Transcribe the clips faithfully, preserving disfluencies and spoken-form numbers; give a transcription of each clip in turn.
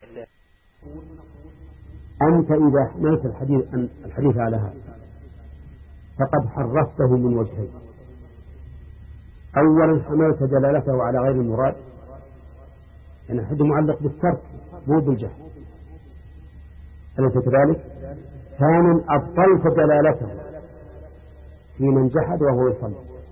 أنت إذا حملت الحديث الحديث على هذا فقد حرفته من وجهين. أولا حملت دلالته على غير المراد، يعني الحد معلق بالترك مو بالجهل، أليس كذلك؟ ثانيا أبطلت دلالته في من جحد وهو يصلي،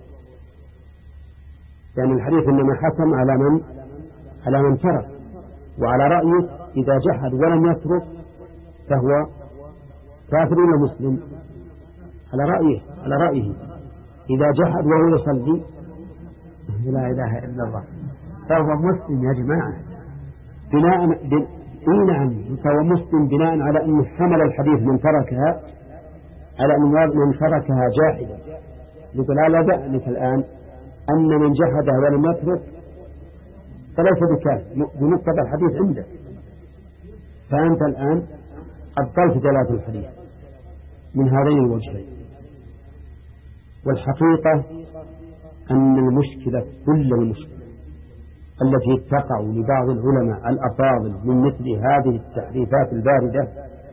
يعني الحديث إنما حكم على من على من ترك، وعلى رأيه إذا جحد ولم يترك فهو كافر ولا مسلم؟ على رأيه على رأيه إذا جحد وهو يصلي لا إله إلا الله فهو مسلم يا جماعة، بناء بن... إيه نعم فهو مسلم بناء على أنه حمل الحديث من تركها على أن من تركها جاحدا. يقول لا بأنك الآن أن من جحد ولم يترك فليس بكافر بمقتضى الحديث عنده، فأنت الآن أبطلت دلالة الحديث من هذين الوجهين. والحقيقة أن المشكلة كل المشكلة التي تقع لبعض العلماء الأفاضل من مثل هذه التحريفات الباردة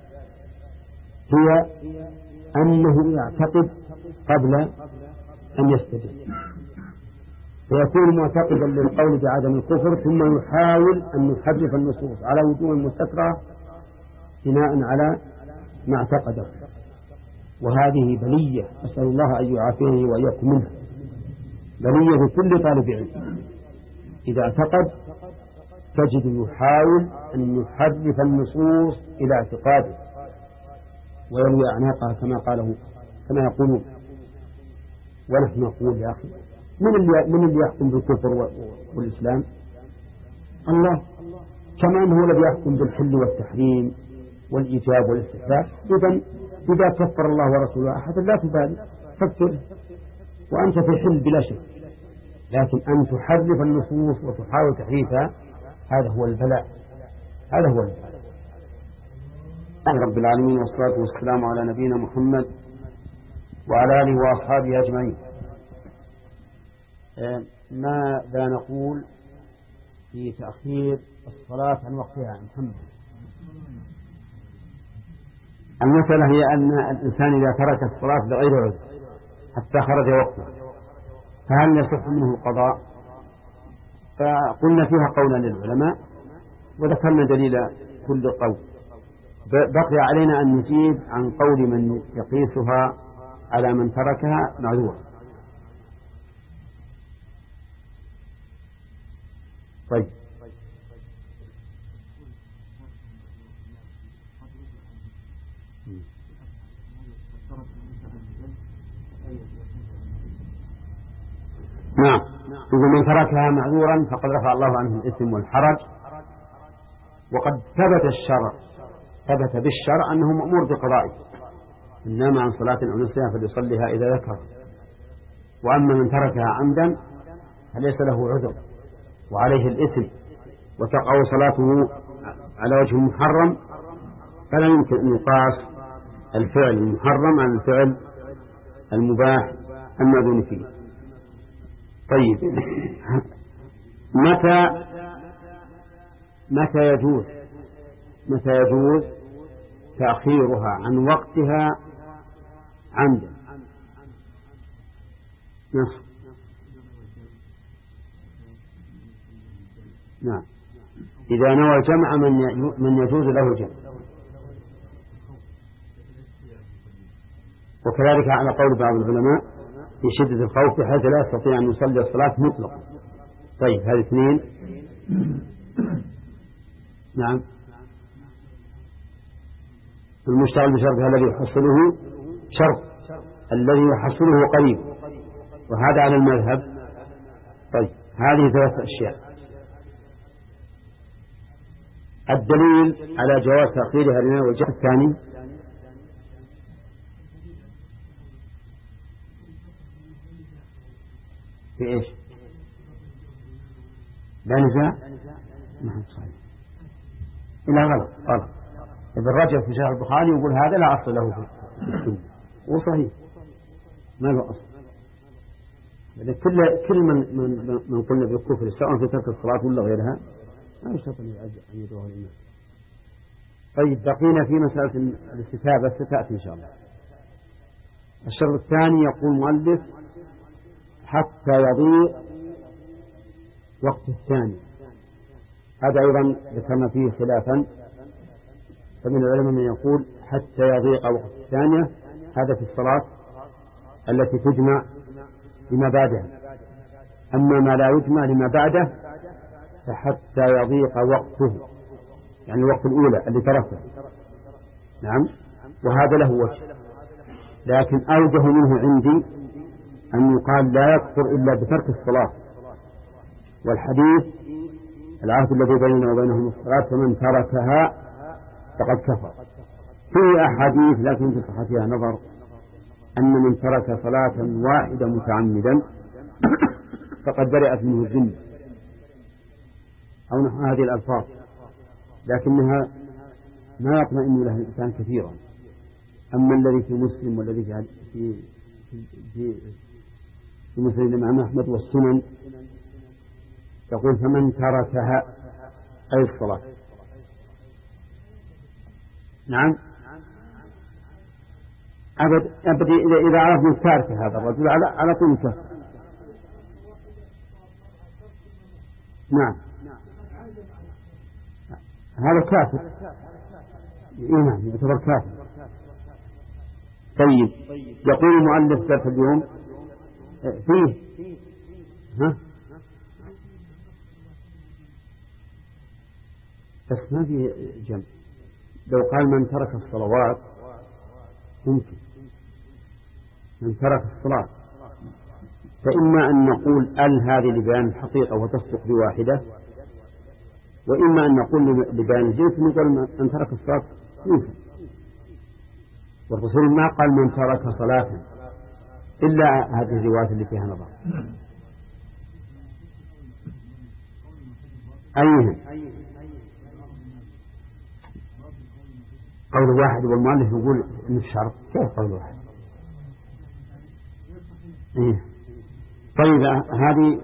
هي أنه يعتقد قبل أن يستدل، فيكون معتقدا للقول بعدم الكفر ثم يحاول أن يحرف النصوص على وجوه مستكرهة بناء على ما اعتقده، وهذه بلية أسأل الله أن يعافيني وإياكم منها، بلية كل طالب علم إذا اعتقد تجد يحاول أن يحرف النصوص إلى اعتقاده ويلوي أعناقها كما قاله كما يقولون. ونحن نقول يا أخي من اللي من اللي يحكم بالكفر والإسلام؟ الله، كما أنه الذي يحكم بالحل والتحريم والإيجاب والاستحباب. إذن إذا كفر الله ورسوله أحد لا تبالي فكر وأنت في حل بلا شك، لكن أن تحرف النصوص وتحاول تحريفها هذا هو البلاء، هذا هو البلاء. رب العالمين والصلاة والسلام على نبينا محمد وعلى آله وأصحابه أجمعين. ماذا نقول في تأخير الصلاة عن وقتها عن محمد؟ المسألة هي أن الإنسان إذا ترك الصلاة بغير عذر حتى خرج وقته فهل يصح منه القضاء؟ فقلنا فيها قولا للعلماء وذكرنا دليل كل قول، بقي علينا أن نجيب عن قول من يقيسها على من تركها معذورا. طيب نعم، إذا من تركها معذورا فقد رفع الله عنه الإثم والحرج، وقد ثبت الشرع ثبت بالشرع أنه مأمور بقضائه، إن نام عن صلاة أو نسيها فليصليها إذا ذكر. وأما من تركها عمدا فليس له عذر وعليه الإثم وتقع صلاته على وجه محرم، فلا يمكن أن يقاس الفعل المحرم عن الفعل المباح المأذون فيه. طيب متى متى يجوز متى يجوز تأخيرها عن وقتها عمدا؟ نعم نعم إذا نوى الجمع من يجوز له الجمع، وكذلك على قول بعض العلماء في شدة الخوف بحيث لا يستطيع أن يصلي الصلاة مطلقا. طيب هذه اثنين. نعم المشتغل بشرط الذي يحصله شرط الذي يحصله قريب، وهذا على المذهب. طيب هذه ثلاث أشياء. الدليل على جواز تأخيرها لنا والجهة الثاني في إيش؟ لا نزاع؟ نعم صحيح. إلا غلط غلط. ابن رجب في شرح البخاري يقول هذا لا أصل له في السنة، وصحيح ما له أصل. كل كل من من من قلنا بالكفر سواء في ترك الصلاة ولا غيرها ما يستطيع أن يدعوه الإمام. طيب بقينا في مسألة الاستتابة ستأتي إن شاء الله. الشرط الثاني يقول المؤلف حتى يضيق وقت الثاني. هذا أيضا ذكرنا فيه خلافا، فمن العلماء من يقول حتى يضيق وقت الثانية، هذا في الصلاة التي تجمع لما بعدها. أما ما لا يجمع لما بعده فحتى يضيق وقته، يعني الوقت الأولى اللي تركه. نعم، وهذا له وجه، لكن أوجه منه عندي أن يقال لا يكفر إلا بترك الصلاة، والحديث العهد الذي بيننا وبينهم الصلاة فمن تركها فقد كفر. في أحاديث لكن في صحتها نظر، أن من ترك صلاة واحدة متعمدا فقد برئت منه الذمة أو نحو هذه الألفاظ، لكنها ما يطمئن لها الإنسان كثيرا. أما الذي في مسلم والذي في في في, في مسلم الإمام أحمد والسنن يقول فمن تركها أي الصلاة. نعم، أبد أبد إذا عرفنا تارك هذا الرجل على على طول كفر. نعم، هذا كافر. نعم، يعتبر كافر. طيب، يقول المؤلف درس اليوم فيه ها بس ما في جمع. لو قال من ترك الصلوات ممكن، من ترك الصلاة، فإما أن نقول ال هذه لبيان الحقيقة وتصدق بواحدة، وإما أن نقول لبيان الجنس نقول من ترك الصلاة ممكن. والرسول ما قال من ترك صلاة إلا هذه الروايات اللي فيها نظر. أيها قول واحد، والمؤلف يقول إن الشرط كيف قول واحد؟ إيه؟ طيب هذه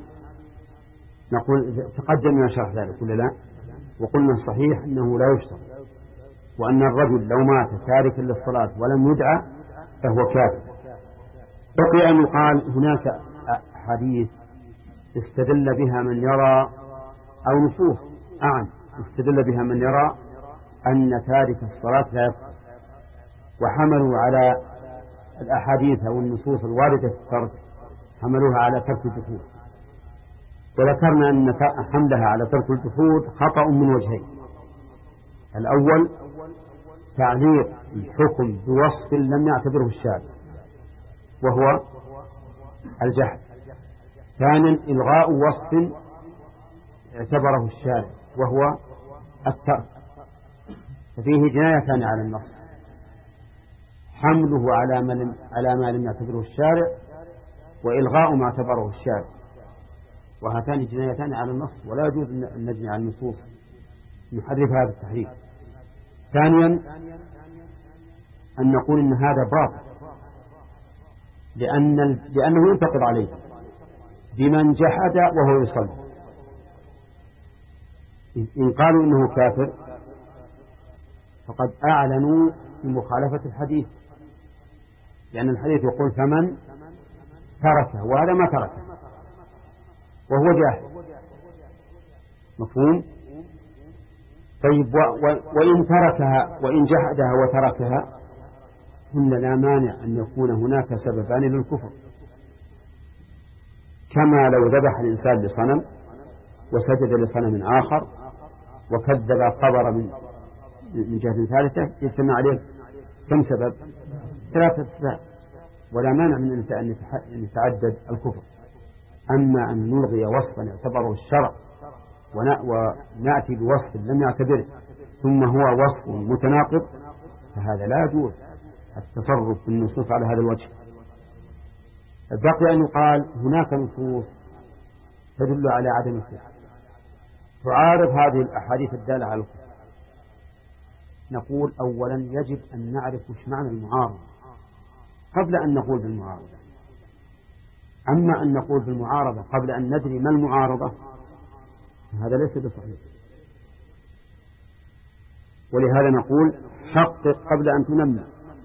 نقول تقدم شرح ذلك ولا لا؟ وقلنا الصحيح أنه لا يشترط، وأن الرجل لو مات تاركا للصلاة ولم يدعى فهو كافر. بقي أن يقال هناك حديث استدل بها من يرى، أو نصوص أعم استدل بها من يرى أن تارك الصلاة لا يكفر، وحملوا على الأحاديث أو النصوص الواردة في الترك حملوها على ترك الجحود. وذكرنا أن حملها على ترك الجحود خطأ من وجهين: الأول تعليق الحكم بوصف لم يعتبره الشارع وهو الجحد، ثانيا إلغاء وصف اعتبره الشارع وهو الترك، ففيه جنايتان على النص: حمله على ما على ما لم يعتبره الشارع، وإلغاء ما اعتبره الشارع، وهاتان جنايتان على النص، ولا يجوز أن نجني على النصوص نحرف هذا التحريف. ثانيا أن نقول إن هذا باطل، لأن لأنه ينتقد عليه بمن جحد وهو يصلي. إن قالوا إنه كافر فقد أعلنوا بمخالفة الحديث، لأن الحديث يقول فمن تركه، وهذا ما تركه وهو جاهل. مفهوم؟ طيب، وإن تركها وإن جحدها وتركها قلنا لا مانع أن يكون هناك سببان للكفر، كما لو ذبح الإنسان لصنم وسجد لصنم آخر وكذب خبر من من جهة ثالثة يجتمع عليه كم سبب؟ ثلاثة أسباب، ولا مانع من أن يتعدد الكفر. أما أن نلغي وصفا اعتبره الشرع ونأتي بوصف لم يعتبره ثم هو وصف متناقض فهذا لا يجوز التصرف في النصوص على هذا الوجه. بقي أن يقال هناك نصوص تدل على عدم الصحة تعارض هذه الأحاديث الدالة على الكفر. نقول أولا يجب أن نعرف وش معنى المعارضة قبل أن نقول بالمعارضة. أما أن نقول بالمعارضة قبل أن ندري ما المعارضة هذا ليس بصحيح. ولهذا نقول حقق قبل أن تنمى.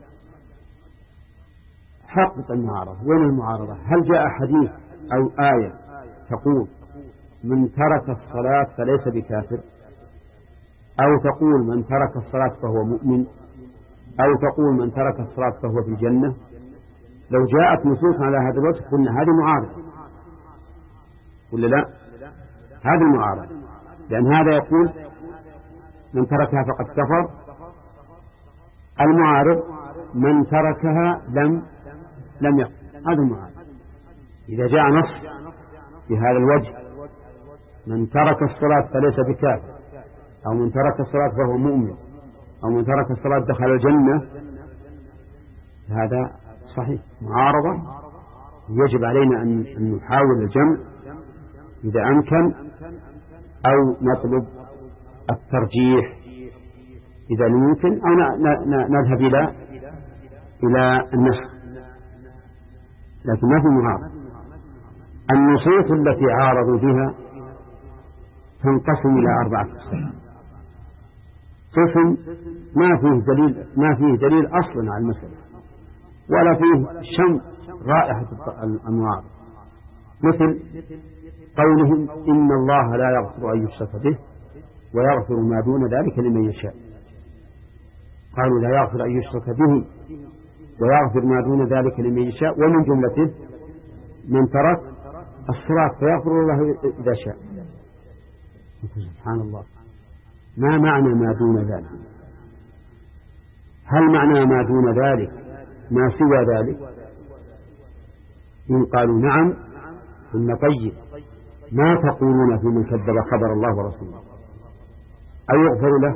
حقق المعارضة. وين المعارضة؟ هل جاء حديث أو آية تقول من ترك الصلاة فليس بكافر، أو تقول من ترك الصلاة فهو مؤمن، أو تقول من ترك الصلاة فهو في الجنة؟ لو جاءت نصوص على هذا الوجه قلنا هذه معارضة ولا لا؟ هذه معارضة، لأن هذا يقول من تركها فقد كفر. المعارض من تركها لم لم يكفر. هذا المعارض. إذا جاء نص في هذا الوجه من ترك الصلاة فليس بكافر، أو من ترك الصلاة فهو مؤمن، أو من ترك الصلاة دخل الجنة، هذا صحيح معارضة. يجب علينا أن نحاول الجمع إذا أمكن، أو نطلب الترجيح إذا لم يمكن، أو نذهب إلى إلى النسخ. لكن ما في معارضة. النصوص التي عارضوا بها تنقسم إلى أربعة أقسام. قسم ما فيه دليل ما فيه دليل أصلا على المسألة، ولا فيه شم رائحة المعارضة، مثل قولهم إن الله لا يغفر أن يشرك به ويغفر ما دون ذلك لمن يشاء. قالوا لا يغفر أن يشرك به ويغفر ما دون ذلك لمن يشاء، ومن جملته من ترك الصلاة فيغفر الله إذا شاء. سبحان الله، ما معنى ما دون ذلك؟ هل معنى ما دون ذلك ما سوى ذلك؟ إن قالوا نعم قلنا طيب، ما تقولون في من كذب خبر الله ورسوله؟ أو يغفر له؟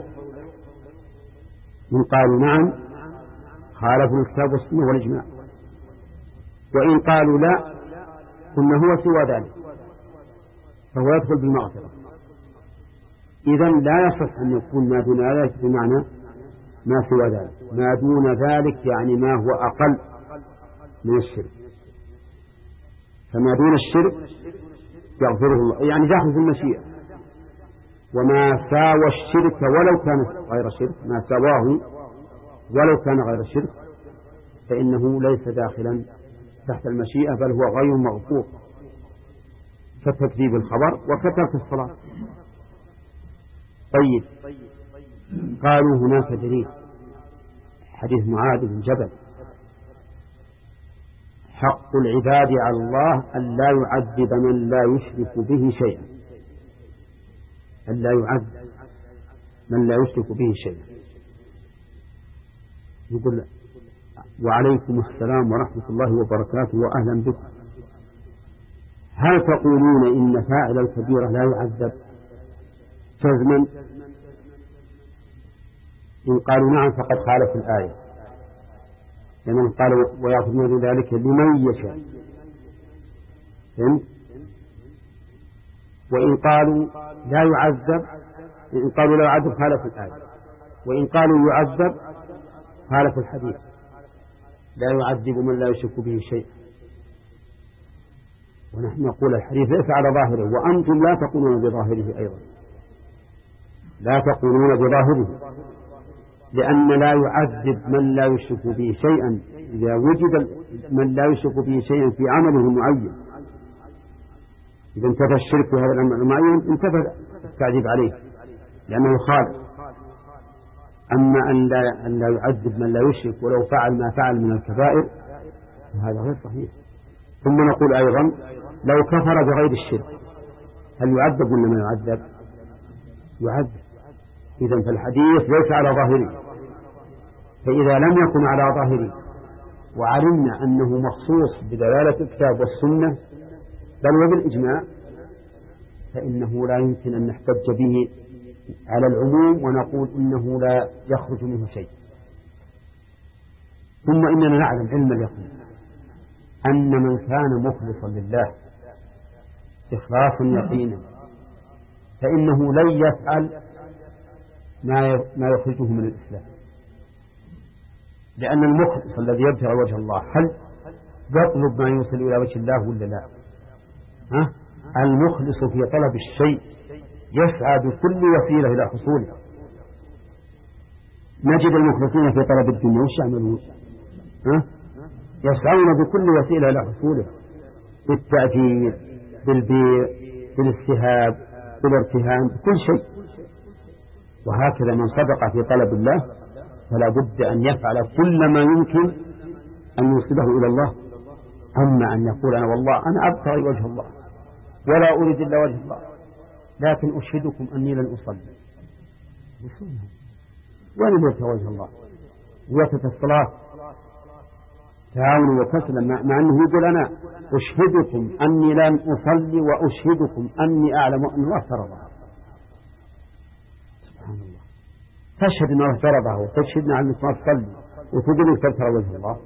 إن قالوا نعم خالفوا الكتاب والسنة والإجماع. وإن قالوا لا قلنا هو سوى ذلك فهو يدخل بالمغفرة. إذن لا يصح أن يكون ما دون ذلك بمعنى ما سوى ذلك. ما دون ذلك يعني ما هو أقل من الشرك، فما دون الشرك يغفره الله، يعني داخل في المشيئة. وما ساوى الشرك ولو كان غير شرك، ما سواه ولو كان غير شرك فإنه ليس داخلا تحت المشيئة، بل هو غير مغفور، كتكذيب الخبر وكترك الصلاة. طيب، قالوا هناك دليل، حديث معاذ بن جبل: حق العباد على الله أن لا يعذب من لا يشرك به شيئا، أن لا يعذب من لا يشرك به شيئا. يقول: وعليكم السلام ورحمة الله وبركاته وأهلا بكم. هل تقولون إن فاعل الكبيرة لا يعذب جزما؟ إن قالوا نعم فقد خالف الآية، لمن قال ويغفر ذلك لمن يشاء. وإن قالوا لا يعذب، إن قالوا لا يعذب خالف الآية، وإن قالوا يعذب خالف الحديث: لا يعذب من لا يشرك به شيء. ونحن نقول الحديث ليس على ظاهره، وأنتم لا تقولون بظاهره أيضا، لا تقولون بظاهره، لأن لا يعذب من لا يشرك به شيئا إذا وجد من لا يشرك به شيئا في عمله المعين. إذا انتفى الشرك في هذا العمل المعين انتفى التعذيب عليه لأنه خالف. أما أن لا, أن لا يعذب من لا يشرك ولو فعل ما فعل من الكبائر فهذا غير صحيح. ثم نقول أيضا: لو كفر بغير الشرك هل يعذب ولا ما يعذب؟ يعذب. إذن فالحديث ليس على ظاهره، فإذا لم يكن على ظاهره وعلمنا أنه مخصوص بدلالة الكتاب والسنة بل وبالإجماع، فإنه لا يمكن أن نحتج به على العموم ونقول إنه لا يخرج منه شيء. ثم إننا نعلم علم اليقين أن من كان مخلصا لله إخلاصا يقينا فإنه لن يفعل ما يخرجه من الإسلام، لأن المخلص الذي يبتغي وجه الله هل يطلب ما يوصل إلى وجه الله ولا لا؟ ها؟ المخلص في طلب الشيء يسعى بكل وسيلة إلى حصوله، نجد المخلصين في طلب الدنيا وش يعملون؟ ها؟ يسعون بكل وسيلة لحصوله، بالتأثير، بالبيع، بالاستهاب، بالارتهان، بكل شيء. وهكذا من صدق في طلب الله فلا بد أن يفعل كل ما يمكن أن يوصله إلى الله. أما أن يقول أنا والله أنا أبتغي وجه الله ولا أريد إلا وجه الله، لكن أشهدكم أني لن أصلي، وين يبتغي وجه الله؟ وقت الصلاة تعاون وكسلا، مع أنه يقول أنا أشهدكم أني لن أصلي وأشهدكم أني أعلم أن الله فرضها. سبحان الله، تشهد أن الله فرضها وتشهدنا على أنك ما تصلي وتقول أنك تبتغي وجه الله،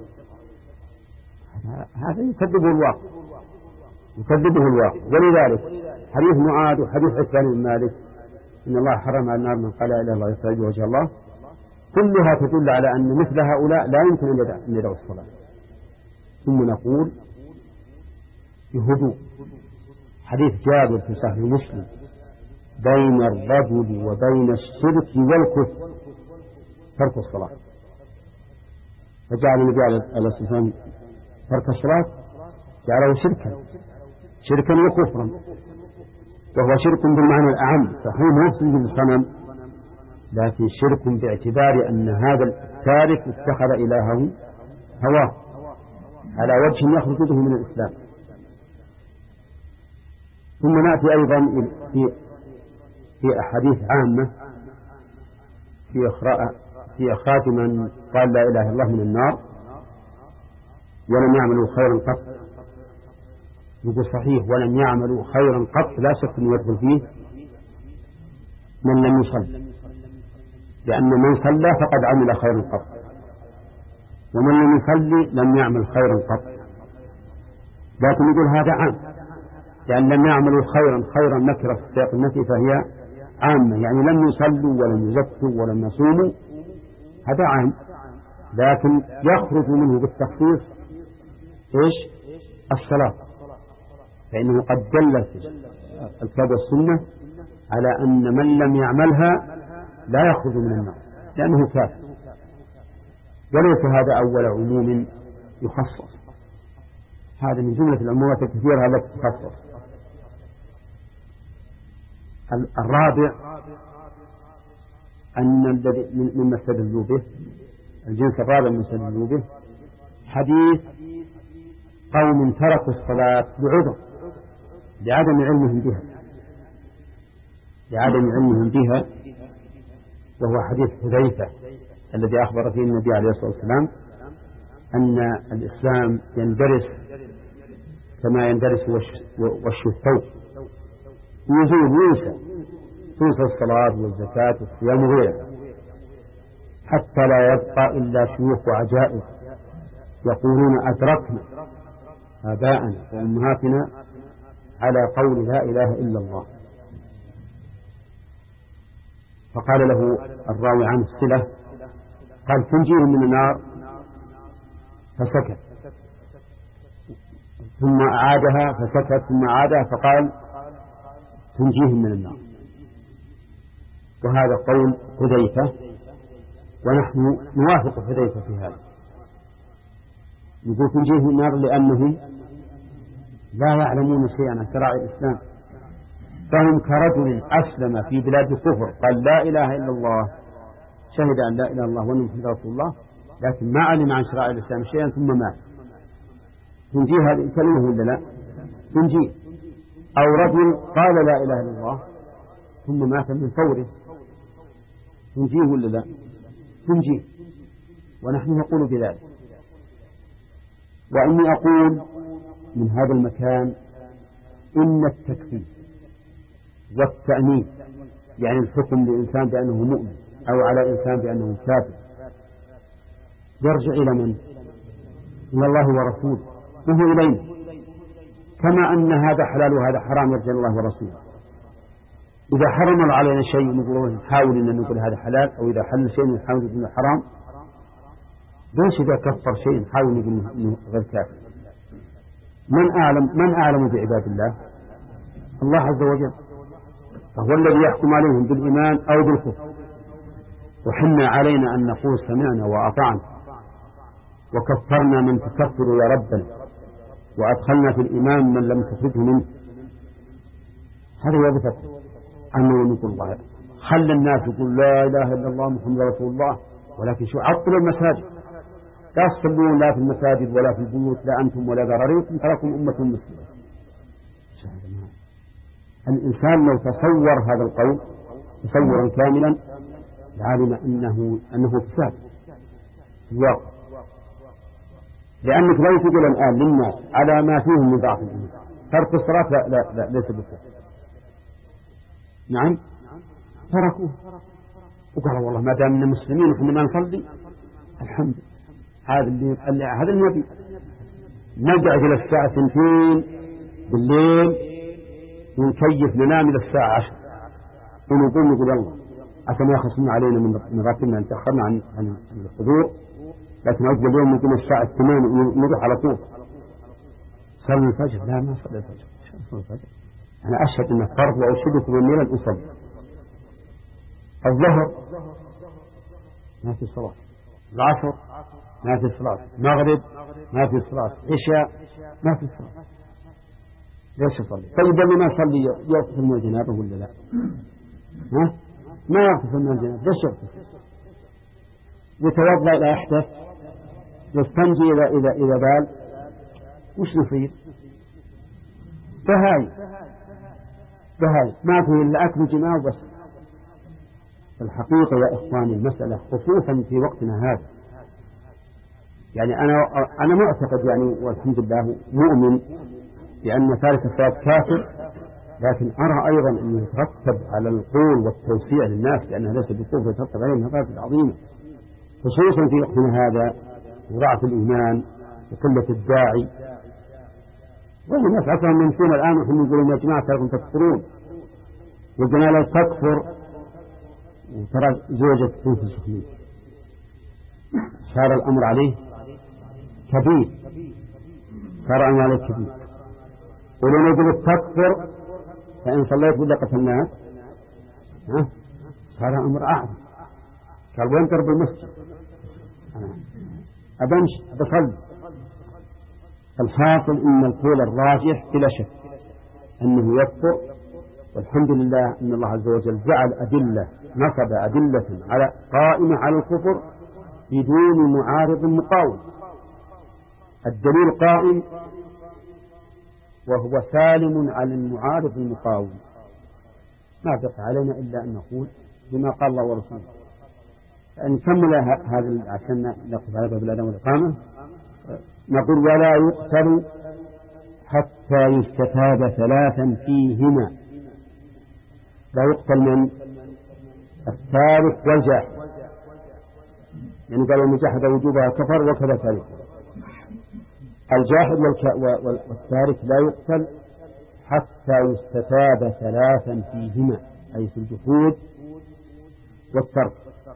هذا يكذبه الواقع، يكذبه الواقع. ولذلك حديث معاذ وحديث عثمان بن مالك إن الله حرم على النار من قال لا إله إلا الله يستعيذ وجه الله، كلها تدل على أن مثل هؤلاء لا يمكن أن يدعوا الصلاة. ثم نقول بهدوء، حديث جابر في صحيح مسلم بين الرجل وبين الشرك والكفر ترك الصلاة، فجعل النبي عليه الصلاة والسلام ترك الصلاة جعله شركا شركا وكفرا، وهو شرك بالمعنى الأعم، فهو مفسد للصنم، لكن شرك باعتبار أن هذا التارك اتخذ إلهه هواه على وجه يخرج به من الإسلام. ثم نأتي أيضا في في أحاديث عامة في إخراج في إخراج من قال لا إله إلا الله من النار ولم يعملوا خيرا قط. يقول صحيح ولم يعملوا خيرا قط، لا شك أن يدخل فيه من لم يصل، لأن من صلى فقد عمل خيرا قط، ومن لم يصلي لم يعمل خيرا قط. لكن يقول هذا عام، لأن لم يعملوا خيرا خيرا نكرة في سياق النفي فهي عامة، يعني لم يصلوا ولم يزكوا ولم يصوموا، هذا عام، لكن يخرج منه بالتخصيص إيش؟ الصلاة، فإنه قد دل الكتاب والسنة على أن من لم يعملها لا يخرج من النار لأنه كافر، وليس هذا أول عموم يخصص، هذا من جملة العمومات الكثيرة التي تخصص. الرابع أن الذي مما استدلوا به الجنس الرابع من استدلوا به حديث قوم تركوا الصلاة بعذر لعدم علمهم بها لعدم علمهم بها وهو حديث حذيفة الذي أخبر فيه النبي عليه الصلاة والسلام أن الإسلام يندرس كما يندرس وش الثوب، يزول وينسى، تنسى الصلاة والزكاة والصيام وغيرها، حتى لا يبقى إلا شيوخ وعجائز يقولون أدركنا آباءنا وأمهاتنا على قول لا إله إلا الله. فقال له الراوي عن الصلة قال تنجيهم من النار، فسكت، ثم أعادها فسكت، ثم أعادها فقال تنجيهم من النار. وهذا قول حذيفة، ونحن نوافق حذيفة في هذا، يقول تنجيهم من النار لأنهم لا يعلمون شيئا عن شرائع الإسلام، فهم كرجل أسلم في بلاد الكفر قال لا إله إلا الله، شهد أن لا إله إلا الله وأن محمدا رسول الله، لكن ما علم عن شرائع الإسلام شيئا ثم مات، تنجيه هذه الكلمة ولا لا؟ تنجيه. أو رجل قال لا إله إلا الله ثم مات من فوره، تنجيه ولا لا؟ تنجيه، ونحن نقول بذلك. وإني أقول من هذا المكان إن التكفير والتأمين، يعني الحكم لإنسان بأنه مؤمن أو على إنسان بأنه كافر، يرجع إلى من؟ إلى الله ورسوله، وهو إلينا، كما أن هذا حلال وهذا حرام يرجع إلى الله ورسوله. إذا حرم الله علينا شيء نقول نحاول أن نقول هذا حلال، أو إذا حل شيء نحاول نقول حرام. ليش إذا كفر شيء نحاول نقول إنه غير كافر؟ من أعلم من أعلم بعباد الله؟ الله عز وجل، فهو الذي يحكم عليهم بالإيمان أو بالكفر. وحنا علينا أن نقول سمعنا وأطعنا وكفرنا من تكفر يا ربنا وأدخلنا في الإمام من لم تخرجه منه. هذا وظيفة أنه نقول الله. خلى الناس يقول لا إله إلا الله محمد رسول الله، ولكن شو عطلوا المساجد، لا تصلون لا في المساجد ولا في البيوت، لا أنتم ولا ذراريكم، تراكم أمة مسلمة. الإنسان لو تصور هذا القول تصورا كاملا لعلم أنه أنه فساد في الواقع، لأنك لو تقول الآن للناس على ما فيهم من ضعف الإيمان ترك الصلاة لا, لا, لا ليس بفساد. نعم تركوه وقالوا والله ما دامنا مسلمين وحنا ما نصلي الحمد لله. هذا اللي هذا النبي نقعد إلى الساعة اثنتين بالليل ونكيف ننام إلى الساعة عشر ونقوم نقول الله عشان يخصمنا علينا من راتبنا أن تأخرنا عن عن الحضور، لكن عقب اليوم نقوم الساعة الثمان ونروح على طول صلي الفجر. لا ما صلي الفجر، صلي الفجر أنا أشهد أنه فرض وأشهدكم أني لن أصلي. الظهر ما في صلاة، العصر ما في صلاة، المغرب ما في صلاة، عشاء ما في صلاة. ليش يصلي؟ طيب اللي ما يصلي يغتسل من الجنابة ولا لا؟ ها؟ ما يغتسل من الجنابة، ليش يغتسل؟ يتوضأ إذا أحدث، يستنجي إذا إذا إذا بال، وش يصير؟ بهاي بهاي ما فيه إلا أكل جماع وبس. الحقيقة يا إخواني المسألة خصوصا في وقتنا هذا، يعني أنا أنا معتقد يعني والحمد لله مؤمن بأن تارك الصلاة كافر، لكن أرى أيضا أنه يترتب على القول والتوسيع للناس لأنها ليس بكفر، يترتب عليه مفاسد عظيمة خصوصا في وقتنا هذا وضعف الإيمان وقلة الداعي. والناس أصلا منشون الآن وهم يقولون يا جماعة تراكم تكفرون، والجماعة تكفر وترى زوجة تنفس خليل، صار الأمر عليه كبير، صار الأمر عليه كبير. ولو نقول تكفر فإن صليت ولا قتلناك ها صار الأمر أعظم. قال وين تربي المسجد؟ أبمشي بصلي. الحاصل إن القول الراجح بلا شك أنه يكفر، والحمد لله أن الله عز وجل جعل أدلة نصب أدلة على قائمة على الكفر بدون معارض مقاوم. الدليل قائم وهو سالم على المعارض المقاوم. ما بقى علينا إلا أن نقول بما قال الله ورسوله. نكمل هذا عشان نقف على باب الأذان والإقامة. نقول ولا يقتل حتى يستتاب ثلاثا فيهما. لا يقتل من الثالث والجاحد، يعني قالوا من جحد وجوبها كفر وكذا ثالث. الجاحد والثالث لا يقتل حتى يستتاب ثلاثا فيهما، أي في الجحود والترك.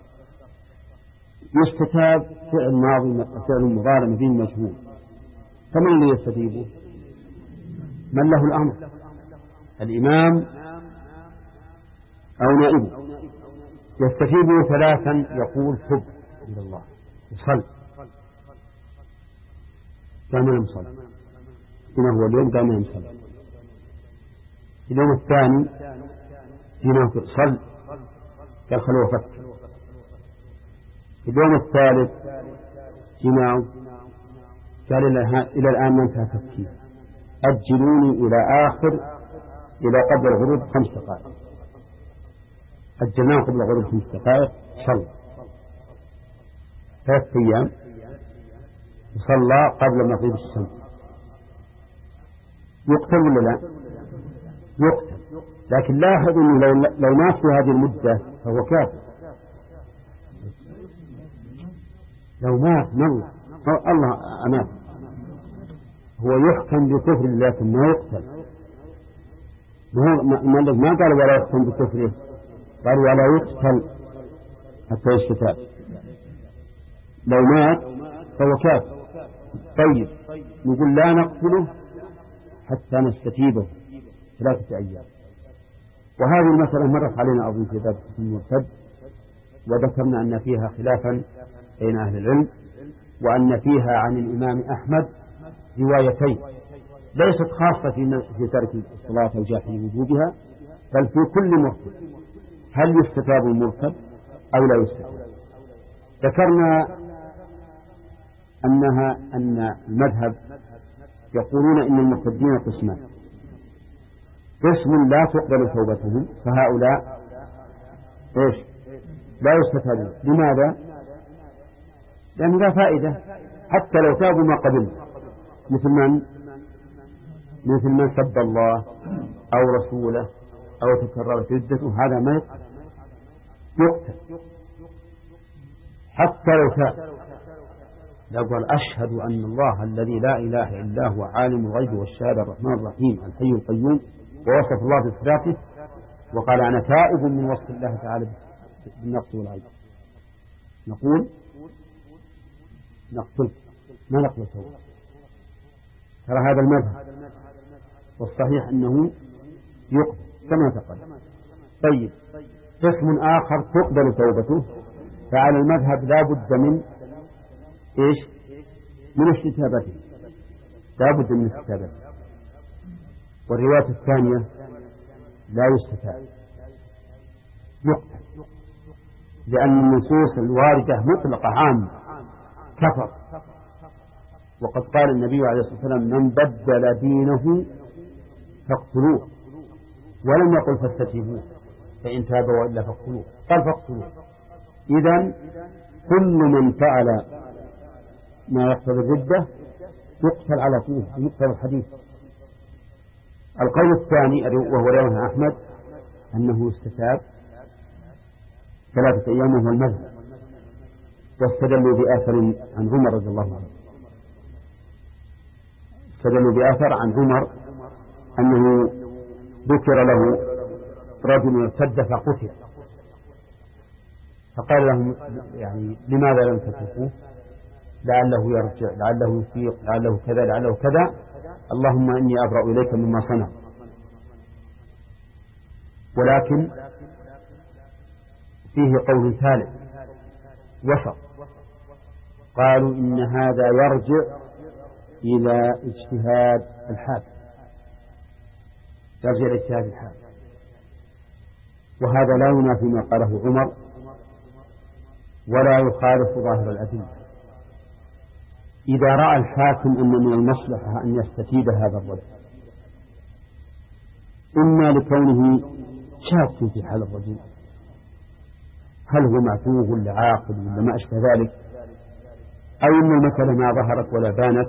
يستتاب فعل ماضي فعل مضارع مبني مجهول، فمن اللي يستتيبه؟ من له الأمر؟ الإمام أو نائبه. يستتيبه ثلاثا يقول تب إلى الله وصل. قام يصل هنا هو اليوم قام يصل. اليوم الثاني هنا صل قال خلوه فكر. اليوم الثالث جماع قال إلى الآن ما انتهى تفكير، أجلوني إلى آخر إلى قبل الغروب خمس دقائق. أجلناه قبل الغروب خمس دقائق صلى ثلاث أيام، وصلى قبل مغيب الشمس. يقتل ولا لا؟ يقتل، لكن لاحظ أنه لو, لو مات في هذه المدة فهو كافر. لو مات من الله الله أمات هو يحكم بكفر لكن ما يقتل. ما قال ولا يحكم بكفره، قال ولا يقتل حتى يستتاب. لو مات فهو كافر. طيب نقول لا نقتله حتى نستتيبه ثلاثة أيام. وهذه المسألة مرت علينا أظن في باب المرتد وذكرنا أن فيها خلافا بين أهل العلم، وأن فيها عن الإمام أحمد روايتين ليست خاصة في ترك الصلاة أو جحد وجوبها، بل في كل مركب، هل يستتاب المركب أو لا يستتاب. ذكرنا أنها أن المذهب يقولون إن المرتدين قسمان، قسم لا تقبل توبتهم فهؤلاء إيش لا يستتابون. لماذا؟ لأن لا فائدة، حتى لو تابوا ما قبل، مثل من مثل من سب الله أو رسوله أو تكررت ردته، هذا ما يقتل حتى لو تاب. يقول أشهد أن الله الذي لا إله إلا هو عالم الغيب والشهادة الرحمن الرحيم الحي القيوم، ووصف الله بصفاته وقال أنا تائب من وصف الله تعالى بالنقص والعيب، نقول نقتل ما نقبل توبة. ترى هذا المذهب، والصحيح أنه يقبل كما تقدم. طيب قسم آخر تقبل توبته، فعلى المذهب لا بد من إيش من استتابته، لا بد من استتابته. والرواية الثانية لا يستتاب، يقتل، لأن النصوص الواردة مطلقة عامة كفر. وقد قال النبي عليه الصلاة والسلام من بدل دينه فاقتلوه، ولم يقل فاستتيبوه فإن تابوا وإلا فاقتلوه، قال فاقتلوه. إذن كل من فعل ما يقتضي الردة يقتل على طول، يقتل الحديث. القول الثاني وهو رواه أحمد أنه استتاب ثلاثة أيام وهو المذهب، واستدلوا بآثر عن عمر رضي الله عنه، استدلوا بآثر عن عمر أنه ذكر له رجل ارتد فقتل، فقال لهم يعني لماذا لم تتركوه؟ لعله يرجع، لعله يفيق، لعله كذا، لعله كذا، اللهم إني أبرأ إليك مما صنع. ولكن فيه قول ثالث وسط، قالوا إن هذا يرجع إلى اجتهاد الحاكم، يرجع إلى اجتهاد الحاكم، وهذا لا ينافي ما قاله عمر ولا يخالف ظاهر الأدلة. إذا رأى الحاكم أن من المصلحة أن يستفيد هذا الرجل، إما لكونه شاك في حال الرجل، هل هو معتوه ولا عاقل ولا ما أشبه ذلك، أو أن المسألة ما ظهرت ولا بانت،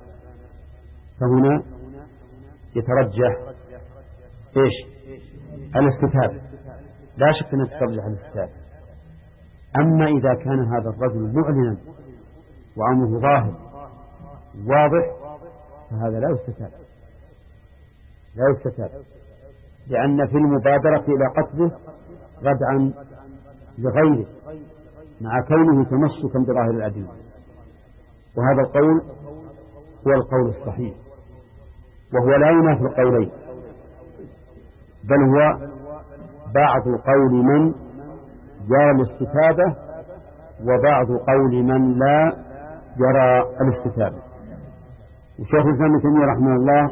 فهنا يترجح إيش الاستتابة، لا شك أن تترجح الاستتابة. أما إذا كان هذا الرجل معلنا وأمره ظاهر واضح فهذا لا يستتاب، لا يستتاب، لأن في المبادرة إلى قتله ردعا لغيره مع كونه تمسكا بظاهر الأدلة. وهذا القول هو القول الصحيح، وهو لا ينافي القولين، بل هو بعض قول من يرى الاستتابة وبعض قول من لا يرى الاستتابة. وشيخ الإسلام ابن تيمية رحمه الله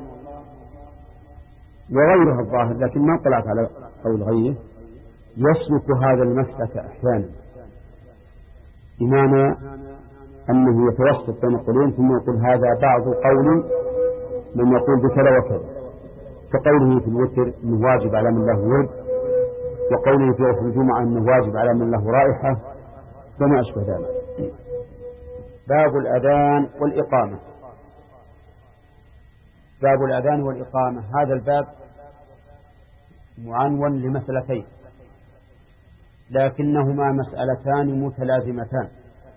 وغيره الظاهر، لكن ما طلعت على قول غيره، يسلك هذا المسلك أحيانا، بمعنى أنه يتوسط بين قولين ثم يقول هذا بعض قول من يقول بكذا وكذا، كقوله في الوتر أنه واجب على من له ورد، وقوله في وقت الجمعة أنه واجب على من له رائحة، وما أشبه ذلك. باب الأذان والإقامة. باب الأذان والإقامة، هذا الباب معنون لمسألتين، لكنهما مسألتان متلازمتان،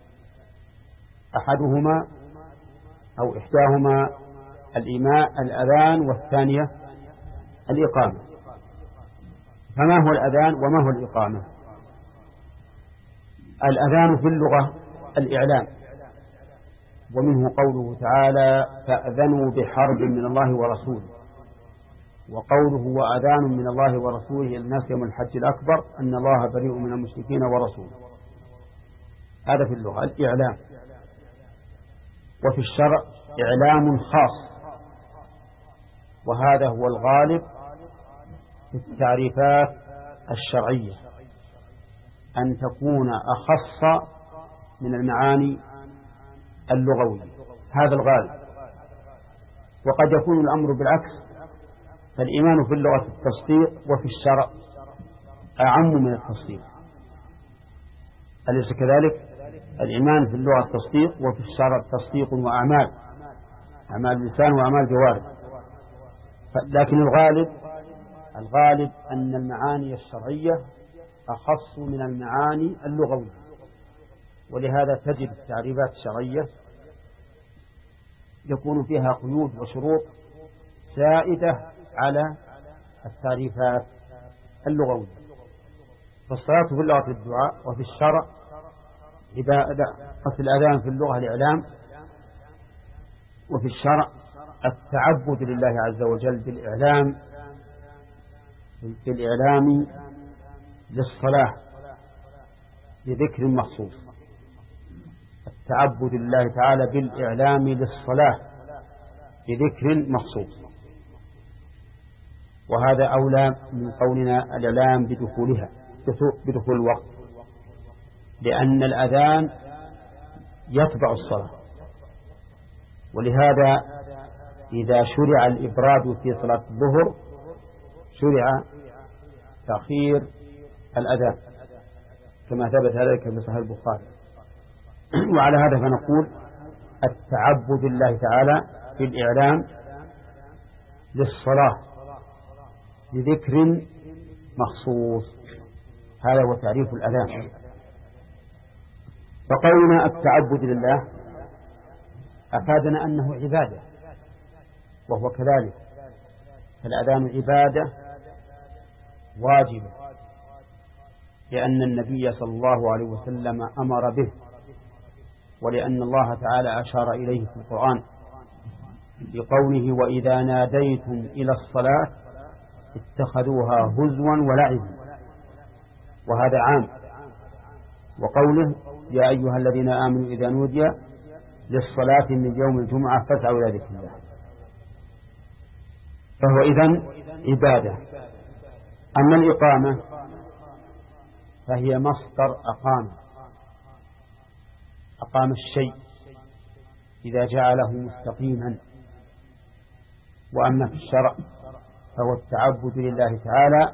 أحدهما أو إحداهما الإماء الأذان والثانية الإقامة. فما هو الأذان وما هو الإقامة؟ الأذان في اللغة الإعلام، ومنه قوله تعالى فأذنوا بحرب من الله ورسوله، وقوله وأذان من الله ورسوله الناس يوم الحج الأكبر أن الله بريء من المشركين ورسوله. هذا في اللغة الإعلام. وفي الشرع إعلام خاص، وهذا هو الغالب في التعريفات الشرعية، أن تكون أخص من المعاني اللغوية، هذا الغالب. وقد يكون الأمر بالعكس، فالإيمان في اللغة التصديق وفي الشرع أعم من التصديق، أليس كذلك؟ الإيمان في اللغة التصديق وفي الشرع تصديق وأعمال، أعمال اللسان وأعمال الجوارح. لكن الغالب الغالب أن المعاني الشرعية أخص من المعاني اللغوية، ولهذا تجد التعريفات الشرعية يكون فيها قيود وشروط زائدة على التعريفات اللغوية. فالصلاة في اللغة الدعاء، وفي الشرع عبادة، وفي الأذان في اللغة الإعلام، وفي الشرع التعبد لله عز وجل بالإعلام بالإعلام للصلاة بذكر مخصوص، التعبد لله تعالى بالإعلام للصلاة بذكر مخصوص، وهذا أولى من قولنا الإعلام بدخولها بدخول الوقت، لأن الأذان يتبع الصلاة. ولهذا إذا شرع الإبراد في صلاة الظهر شرع تأخير الأذان كما ثبت ذلك في صحيح البخاري. وعلى هذا فنقول التعبد لله تعالى في الإعلام للصلاة بذكر مخصوص، هذا هو تعريف الأذان. فقولنا التعبد لله أفادنا أنه عبادة، وهو كذلك، فالأذان عبادة واجبة، لأن النبي صلى الله عليه وسلم أمر به، ولأن الله تعالى أشار إليه في القرآن بقوله وإذا ناديتم إلى الصلاة اتخذوها هزوا ولعبا، وهذا عام. وقوله يا أيها الذين آمنوا إذا نودي للصلاة من يوم الجمعة فاسعوا إلى ذكر الله، فهو إذن عبادة. أما الإقامة فهي مصدر أقام أقام الشيء إذا جعله مستقيما. وأما في الشرع فهو التعبد لله تعالى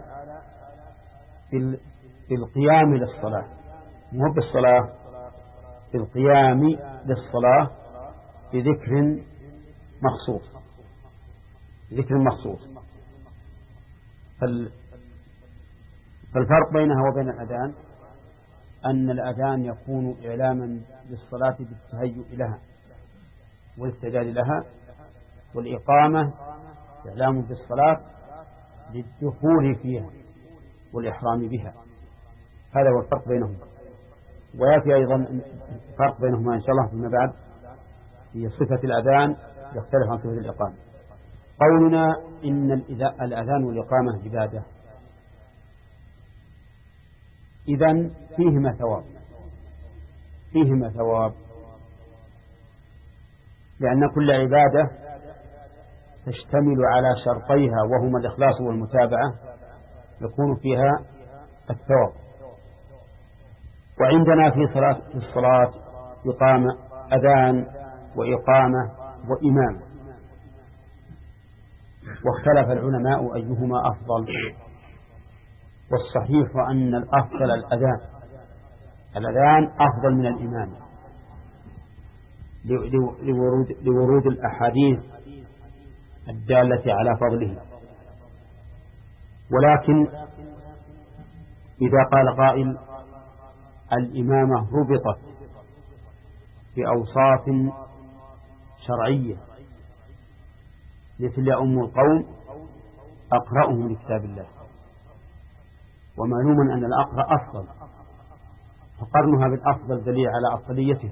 بالقيام للصلاة، مو بالصلاة، بالقيام للصلاة بذكر مخصوص ذكر مخصوص. فالفرق بينها وبين الأذان أن الأذان يكون إعلاما للصلاة بالتهيؤ لها والاستعداد لها، والإقامة إعلام بالصلاة للدخول فيها والإحرام بها. هذا هو الفرق بينهما. ويأتي أيضا الفرق بينهما إن شاء الله فيما بعد في صفة الأذان يختلف عن صفة الإقامة. قولنا إن الأذان والإقامة عبادة، إذن فيهما ثواب فيهما ثواب لأن كل عبادة تشتمل على شرطيها وهما الإخلاص والمتابعة يكون فيها الثواب. وعندنا في صلاة في الصلاة إقامة أذان وإقامة وإمامة، واختلف العلماء أيهما أفضل، والصحيح أن الأفضل الأذان الأذان أفضل من الإمامة لورود, لورود الأحاديث الدالة على فضله. ولكن إذا قال قائل الإمامة ربطت بأوصاف شرعية مثل أم القوم أقرأهم لكتاب الله، ومعلوم أن الأقرأ أفضل، فقرنها بالأفضل دليل على أفضليته.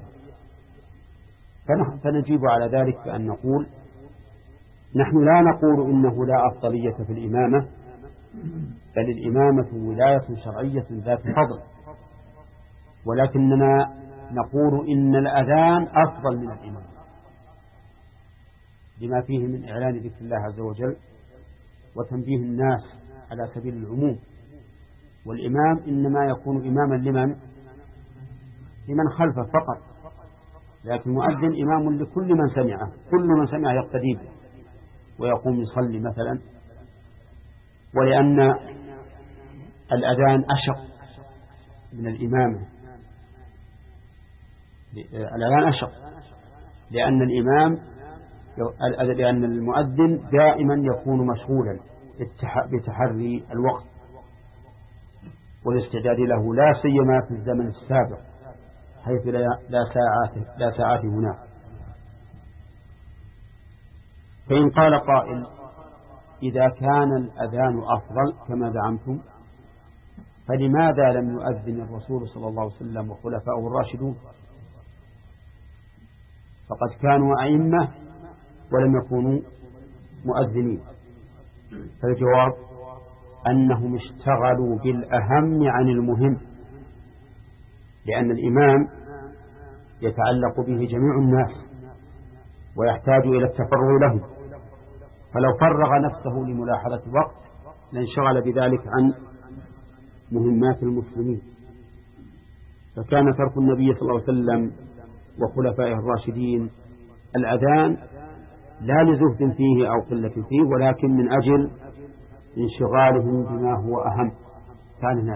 فنجيب على ذلك بأن نقول نحن لا نقول إنه لا أفضلية في الإمامة، بل الإمامة ولاية شرعية ذات فضل، ولكننا نقول إن الأذان أفضل من الإمام لما فيه من إعلان ذكر الله عز وجل وتنبيه الناس على سبيل العموم، والإمام إنما يكون إماما لمن لمن خلفه فقط، لكن المؤذن إمام لكل من سمعه، كل من سمعه يقتدي به ويقوم يصلي مثلا. ولأن الأذان أشق من الإمامة، الأذان أشق لأن الإمام لأن المؤذن دائما يكون مشغولا بتحري الوقت والاستعداد له، لا سيما في الزمن السابق حيث لا ساعات لا ساعات هناك. فإن قال قائل إذا كان الأذان أفضل كما زعمتم فلماذا لم يؤذن الرسول صلى الله عليه وسلم وخلفاؤه الراشدون؟ فقد كانوا أئمة ولم يكونوا مؤذنين. فالجواب أنهم اشتغلوا بالأهم عن المهم، لأن الإمام يتعلق به جميع الناس ويحتاج إلى التفرغ له، فلو فرغ نفسه لملاحظة الوقت لانشغل بذلك عن مهمات المسلمين. فكان ترك النبي صلى الله عليه وسلم وخلفائه الراشدين الأذان لا لزهد فيه أو قلة فيه، ولكن من أجل انشغالهم بما هو أهم. كان الناس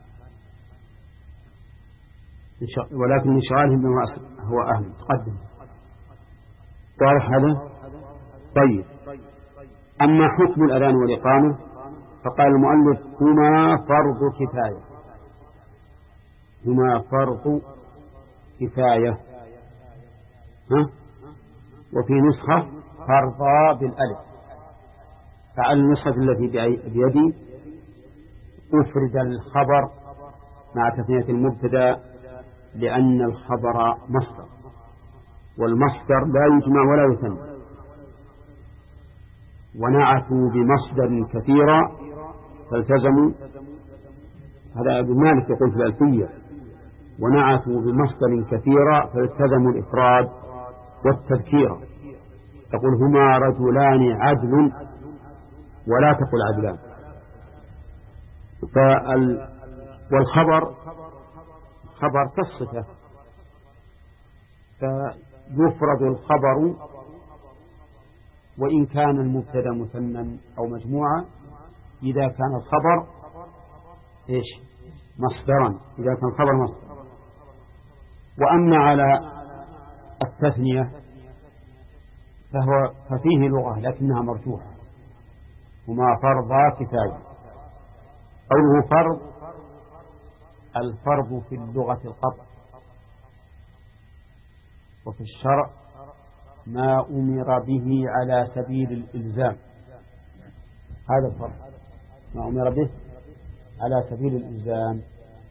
ولكن انشغالهم بما هو أهم. تقدم واضح هذا؟ طيب، أما حكم الأذان والإقامة فقال المؤلف هما فرض كفاية، هما فرض كفاية ها؟ وفي نسخة فرضا بالألف، فعلى النسخة التي بيدي أفرد الخبر مع تثنية المبتدأ لأن الخبر مصدر، والمصدر لا يجمع ولا يثنى. ونعتوا بمصدر كثيرا فالتزموا، هذا أبو مالك يقول في الألفية، ونعتوا بمصدر كثيرا فالتزموا الإفراد والتذكير. تقول هما رجلان عدل ولا تقل عدلان. فال والخبر خبر كالصفة، فيفرد الخبر وإن كان المبتدا مثنى أو مجموعة إذا كان الخبر إيش مصدرا، إذا كان الخبر مصدر. وأما على التثنية فهو ففيه لغة لكنها مرجوحة، هما فرضا كفاية. قوله فرض، الفرض في اللغة القطع، وفي الشرع ما أمر به على سبيل الإلزام، هذا الفرض ما أمر به على سبيل الإلزام.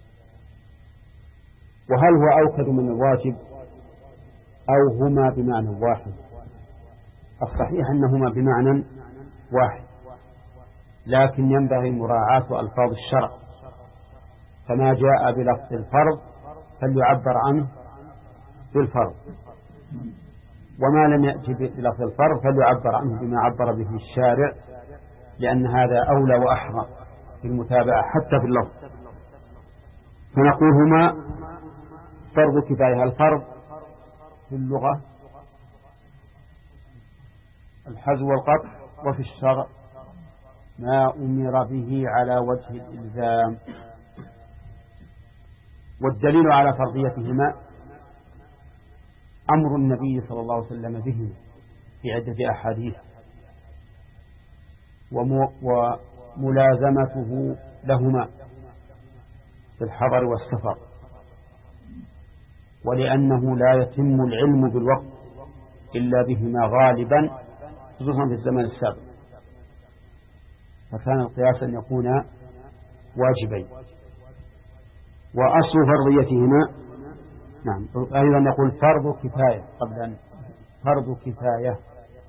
وهل هو أوكد من الواجب أو هما بمعنى واحد؟ الصحيح أنهما بمعنى واحد، لكن ينبغي مراعاة ألفاظ الشرع، فما جاء بلفظ الفرض فليعبر عنه بالفرض، وما لم يأتي بلفظ الفرض فليعبر عنه بما عبر به الشارع، لأن هذا أولى وأحرى في المتابعة حتى في اللفظ. فنقول هما فرض كفاية. الفرض في اللغة الحذو والقطع، وفي الشرع ما أمر به على وجه الإلزام. والدليل على فرضيتهما أمر النبي صلى الله عليه وسلم به في عدة أحاديث، وملازمته لهما في الحضر والسفر، ولأنه لا يتم العلم بالوقت إلا بهما غالبا خصوصا في الزمن السابق، فكان القياس أن يكون واجبين. وأصل فرضيتهما نعم أيضا نقول فرض كفاية قبل أن فرض كفاية.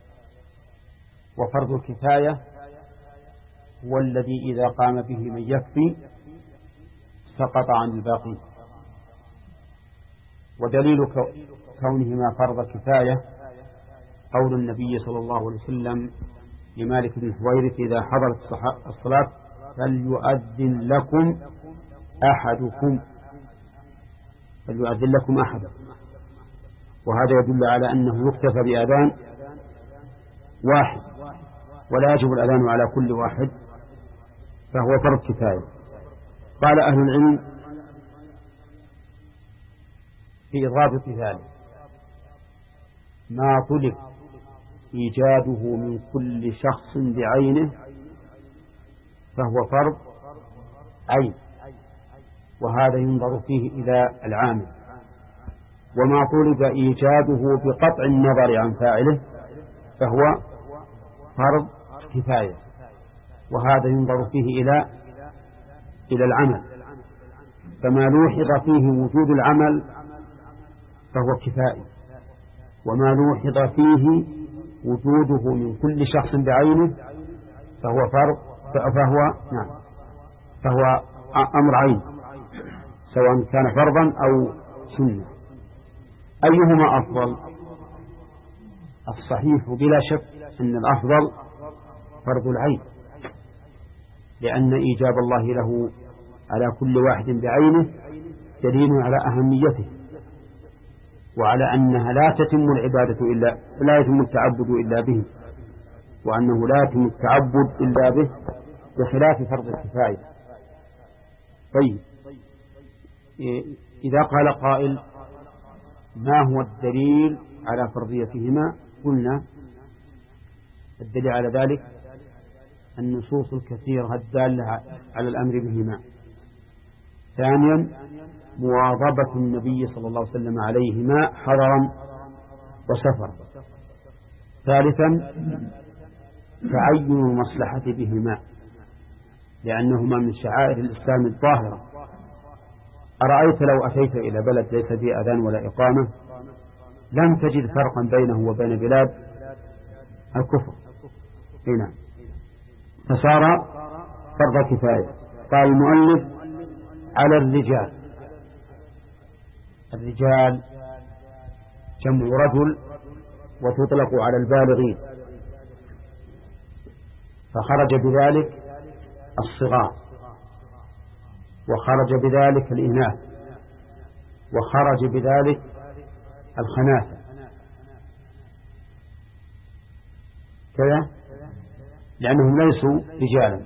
وفرض الكفاية هو الذي إذا قام به من يكفي سقط عن الباقي، ودليل كونهما فرض كفاية قول النبي صلى الله عليه وسلم لمالك بن حويرث إذا حضرت الصلاة فليؤذن لكم أحدكم فليؤذن لكم أحدكم وهذا يدل على أنه يكتفى بأذان واحد ولا يجب الأذان على كل واحد فهو فرض كفاية. قال أهل العلم في ضابط ذلك ما طلب إيجاده من كل شخص بعينه فهو فرض عين وهذا ينظر فيه إلى العامل، وما طلب إيجاده بقطع النظر عن فاعله فهو فرض كفاية وهذا ينظر فيه إلى إلى العمل، فما لوحظ فيه وجود العمل فهو كفائي وما لوحظ فيه وجوده من كل شخص بعينه فهو فرض فهو نعم فهو أمر عين سواء كان فرضا أو سنة. أيهما أفضل؟ الصحيح بلا شك أن الأفضل فرض العين لأن إيجاب الله له على كل واحد بعينه دليل على أهميته وعلى أنها لا تتم العبادة إلا لا يتم التعبد إلا به وأنه لا يتم التعبد إلا به بخلاف فرض الكفاية. طيب إذا قال قائل ما هو الدليل على فرضيتهما؟ قلنا الدليل على ذلك النصوص الكثيرة الدالة على الأمر بهما. ثانيا مواظبة النبي صلى الله عليه وسلم عليهما حضرا وسفرا. ثالثا تعين المصلحة بهما لأنهما من شعائر الإسلام الظاهرة. أرأيت لو أتيت إلى بلد ليس فيه أذان ولا إقامة لم تجد فرقا بينه وبين بلاد الكفر هنا فصار فرض كفاية. قال المؤلف على الرجال. الرجال جمع رجل وتطلق على البالغين فخرج بذلك الصغار وخرج بذلك الإناث وخرج بذلك الخناثة كذا لأنهم ليسوا رجالا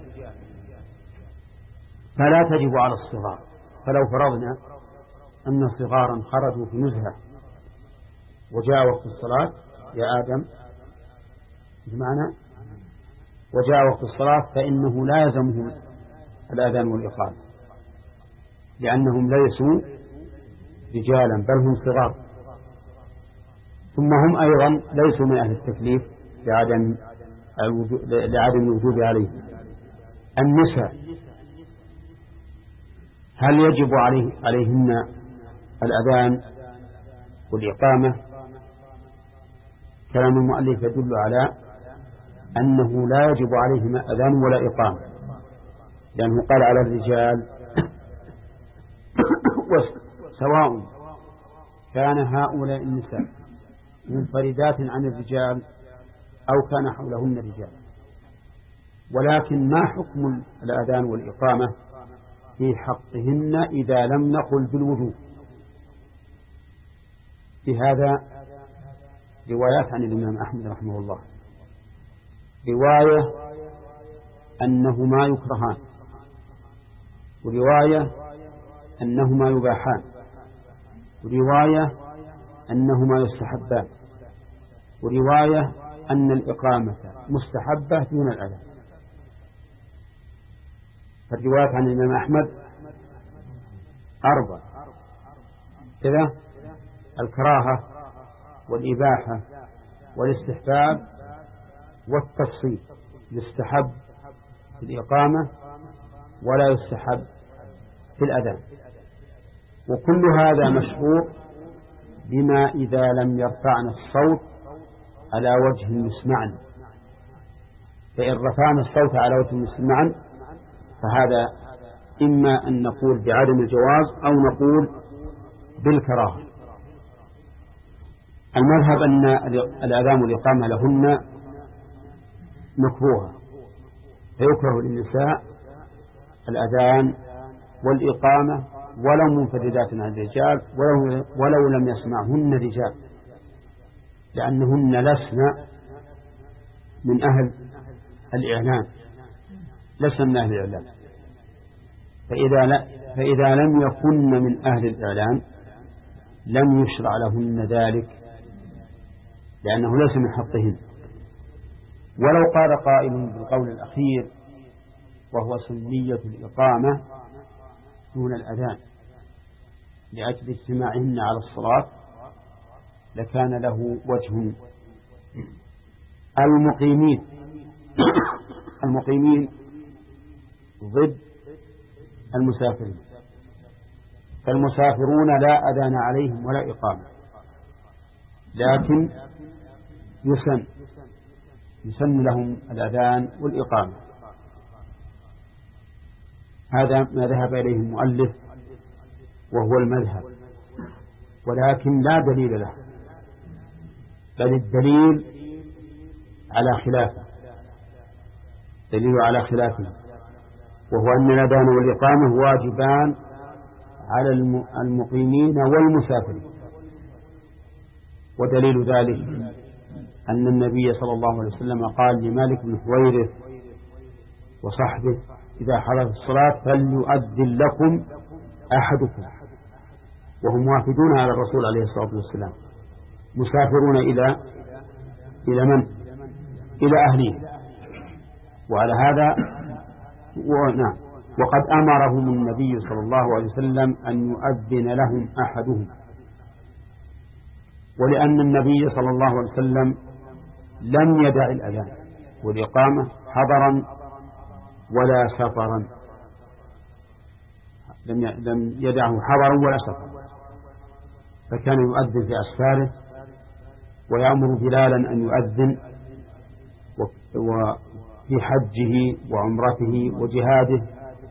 فلا تجب على الصغار. فلو فرضنا أن صغارا خرجوا في نزهة وجاء وقت الصلاة يا آدم بمعنى وجاء وقت الصلاة فإنه لا يلزمهم الأذان والإقامة لأنهم ليسوا رجالا بل هم صغار ثم هم أيضا ليسوا من أهل التكليف لعدم لعدم الوجوب عليه. النساء هل يجب عليه عليهن الأذان والإقامة؟ كلام المؤلف يدل على أنه لا يجب عليهما أذان ولا إقامة لأنه قال على الرجال سواء كان هؤلاء النساء منفردات عن الرجال أو كان حولهن رجال. ولكن ما حكم الأذان والإقامة في حقهن إذا لم نقل بالوجوب؟ في هذا روايات عن الإمام أحمد رحمه الله. رواية أنهما يكرهان ورواية أنهما يباحان ورواية أنهما يستحبان ورواية أن الإقامة مستحبة دون الأذان. فالروايات عن الإمام أحمد أربع كذا: الكراهة والإباحة والاستحباب والتفصيل. يستحب في الإقامة ولا يستحب في الأذان. وكل هذا مشروط بما إذا لم يرفعنا الصوت على وجه يسمعنا. فإن رفعنا الصوت على وجه يسمعنا فهذا إما أن نقول بعدم الجواز أو نقول بالكراهة. المذهب أن الأذان والإقامة لهن مكروهة، فيكره للنساء الأذان والإقامة ولو منفردات عن الرجال، ولو, ولو لم يسمعهن رجال، لأنهن لسن من أهل الإعلام، لسن من أهل الإعلام. فإذا, لا فإذا لم يكن من أهل الإعلام لم يشرع لهن ذلك، لأنه ليس من حقهن. ولو قال قائل بالقول الأخير وهو سنية الإقامة دون الأذان لأجل اجتماعهن على الصلاة لكان له وجه. المقيمين المقيمين ضد المسافرين، فالمسافرون لا أذان عليهم ولا إقامة، لكن يسن يسن لهم الأذان والإقامة. هذا ما ذهب إليه المؤلف وهو المذهب، ولكن لا دليل له، بل الدليل على خلافه، دليل على خلافه، وهو أن الأذان والإقامة واجبان على المقيمين والمسافرين. ودليل ذلك أن النبي صلى الله عليه وسلم قال لمالك بن حويرث وصحبه إذا حضرت الصلاة فليؤذن لكم أحدكم، وهم وافدون على الرسول عليه الصلاة والسلام، مسافرون إلى إلى من؟ إلى أهلهم. وعلى هذا ونعم وقد أمرهم النبي صلى الله عليه وسلم أن يؤذن لهم أحدهم، ولأن النبي صلى الله عليه وسلم لم يدع الأذان والإقامة حضرا ولا سفرا، لم يدعه حضرا ولا سفرا، فكان يؤذن في أسفاره ويأمر بلالا أن يؤذن وفي حجه وعمرته وجهاده.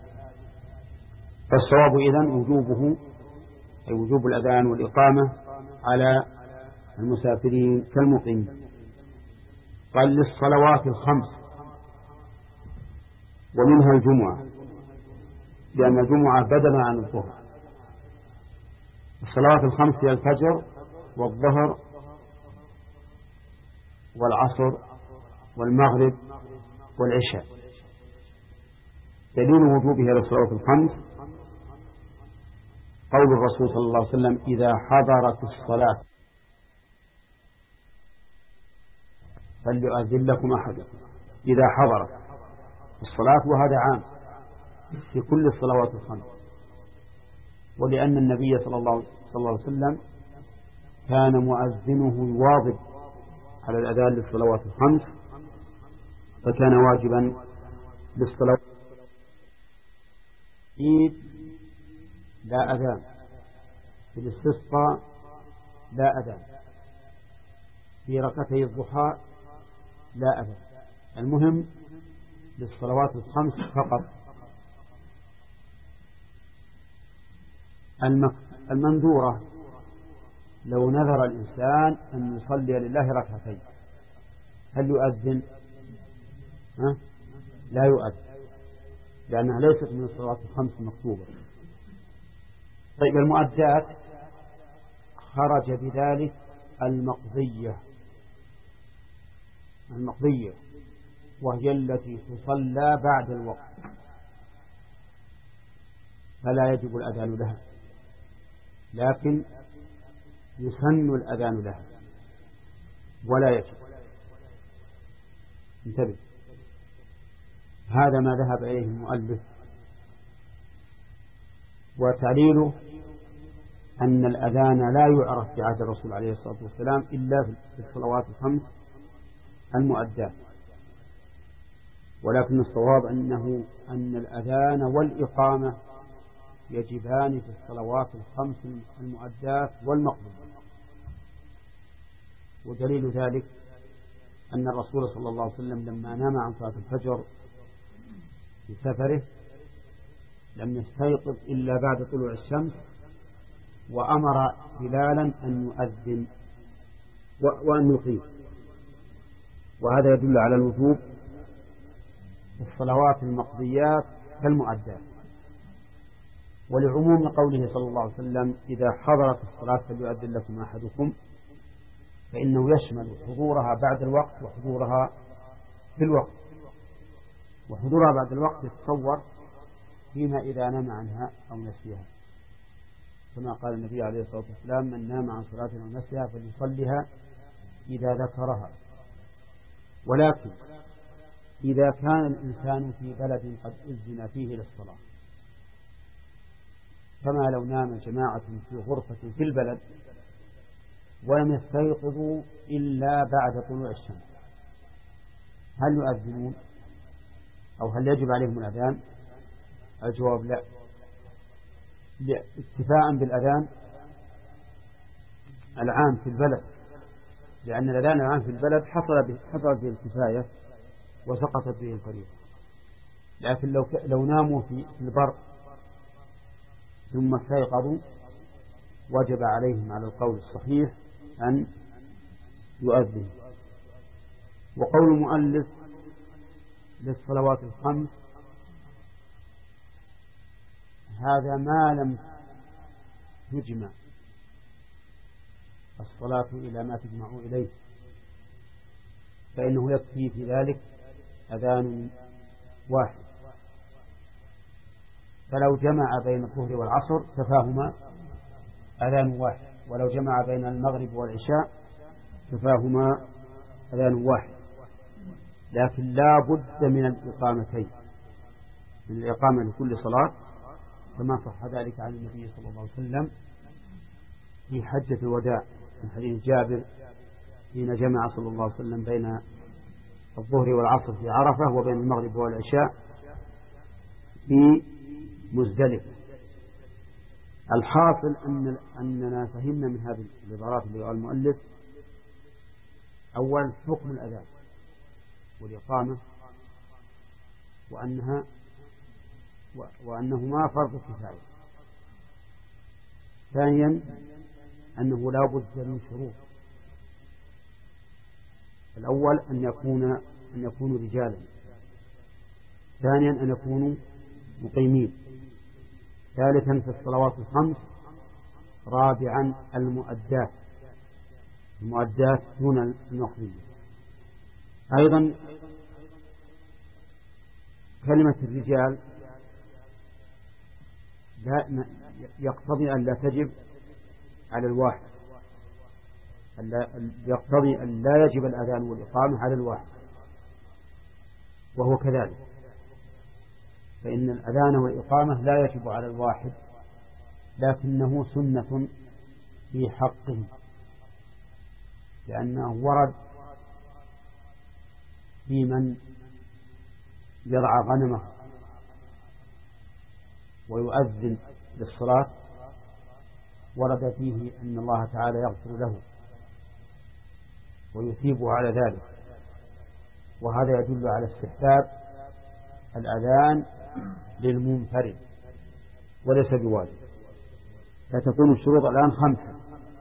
فالصواب إذن وجوبه أي وجوب الأذان والإقامة على المسافرين كالمقيمين. قال للصلوات الخمس ومنها الجمعة، لأن الجمعة بدلا عن الظهر. الصلوات الخمس هي الفجر والظهر والعصر والمغرب والعشاء. دليل وجوبها للصلوات الخمس قول الرسول صلى الله عليه وسلم إذا حضرت الصلاة فليؤذن لكم أحدكم. إذا حضرت الصلاة، وهذا عام في كل الصلوات الخمس، ولأن النبي صلى الله عليه وسلم كان مؤذنه يواظب على الأذان للصلوات الخمس، فكان واجبا للصلوات. عيد لا أذان، في الاستسقاء لا أذان، في ركعتي الضحى لا أذان. المهم للصلوات الخمس فقط. المنذورة لو نذر الإنسان أن يصلي لله ركعتين هل يؤذن؟ ها؟ لا يؤذن، لأنها ليست من الصلوات الخمس المكتوبة. طيب المؤدات خرج بذلك المقضية، المقضية وهي التي تصلى بعد الوقت فلا يجب الأذان لها، لكن يسن الأذان لها ولا يجب. انتبه، هذا ما ذهب إليه المؤلف. وتعليله أن الأذان لا يعرف في عهد الرسول عليه الصلاة والسلام إلا في الصلوات الخمس المؤدات، ولكن الصواب أنه أن الأذان والإقامة يجبان في الصلوات الخمس المؤدات والمقبولة. ودليل ذلك أن الرسول صلى الله عليه وسلم لما نام عن صلاة الفجر في سفره لم يستيقظ إلا بعد طلوع الشمس، وأمر بلالا أن يؤذن وأن يقيم. وهذا يدل على الوجوب في الصلوات المقضيات كالمؤدات. ولعموم قوله صلى الله عليه وسلم إذا حضرت الصلاة فليؤذن لكم أحدكم، فإنه يشمل حضورها بعد الوقت وحضورها في الوقت. وحضورها بعد الوقت يتصور فيما إذا نام عنها أو نسيها، كما قال النبي عليه الصلاة والسلام من نام عن صلاة أو نسيها فليصلها إذا ذكرها. ولكن إذا كان الإنسان في بلد قد أذن فيه للصلاة، كما لو نام جماعة في غرفة في البلد ولم يستيقظوا إلا بعد طلوع الشمس، هل يؤذنون أو هل يجب عليهم الأذان؟ الجواب لا، اكتفاء بالأذان العام في البلد، لأن الأذان العام في البلد حصل به حصل به الكفاية وسقطت به الفريضة. لكن لو لو ناموا في البر ثم استيقظوا وجب عليهم على القول الصحيح أن يؤذن. وقول المؤلف للصلوات الخمس هذا ما لم تجمع الصلاة إلى ما تجمع إليه، فإنه يكفي في ذلك أذان واحد. فلو جمع بين الظهر والعصر كفاهما أذان واحد، ولو جمع بين المغرب والعشاء كفاهما أذان واحد. لكن لا بد من الإقامتين، من الإقامة لكل صلاة، كما صح ذلك عن النبي صلى الله عليه وسلم في حجة الوداع من حديث جابر حين جمع صلى الله عليه وسلم بين الظهر والعصر في عرفة وبين المغرب والعشاء في مزدلفة. الحاصل أن أننا فهمنا من هذه العبارات اللي قال المؤلف أول حكم الأذان والإقامة، وأنها وأنهما فرض كفاية. ثانيا أنه لا بد من شروط. الأول أن يكون أن يكونوا رجالا. ثانيا أن يكونوا مقيمين. ثالثا في الصلوات الخمس. رابعا المؤدات، المؤدات دون المقضية. أيضا كلمة الرجال لا يقتضي أن لا تجب على الواحد، يقتضي أن لا يجب الأذان والإقامة على الواحد، وهو كذلك، فإن الأذان والإقامة لا يجب على الواحد، لكنه سنة في حقه، لأنه ورد في من يرعى غنمه ويؤذن للصلاة، ورد فيه أن الله تعالى يغفر له ويثيبه على ذلك. وهذا يدل على استحباب الأذان للمنفرد وليس بواجب. فتكون الشروط الآن خمسة: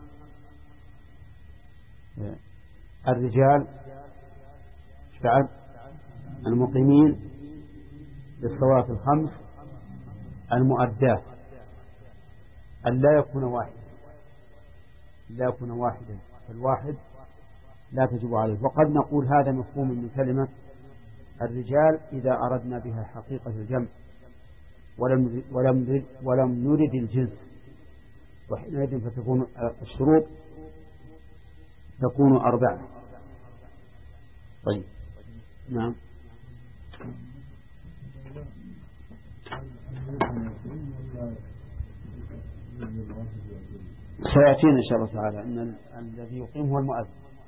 الرجال بعد المقيمين للصلوات الخمس، المؤدات، أن لا يكون واحدا، لا يكون واحدا، فالواحد لا تجب عليه. وقد نقول هذا مفهوم من كلمة الرجال إذا أردنا بها حقيقة الجمع ولم ولم ولم نرد الجنس، وحينئذ فتكون الشروط تكون أربعة. طيب نعم. سيأتينا إن شاء الله تعالى أن الذي يقيم هو المؤذن.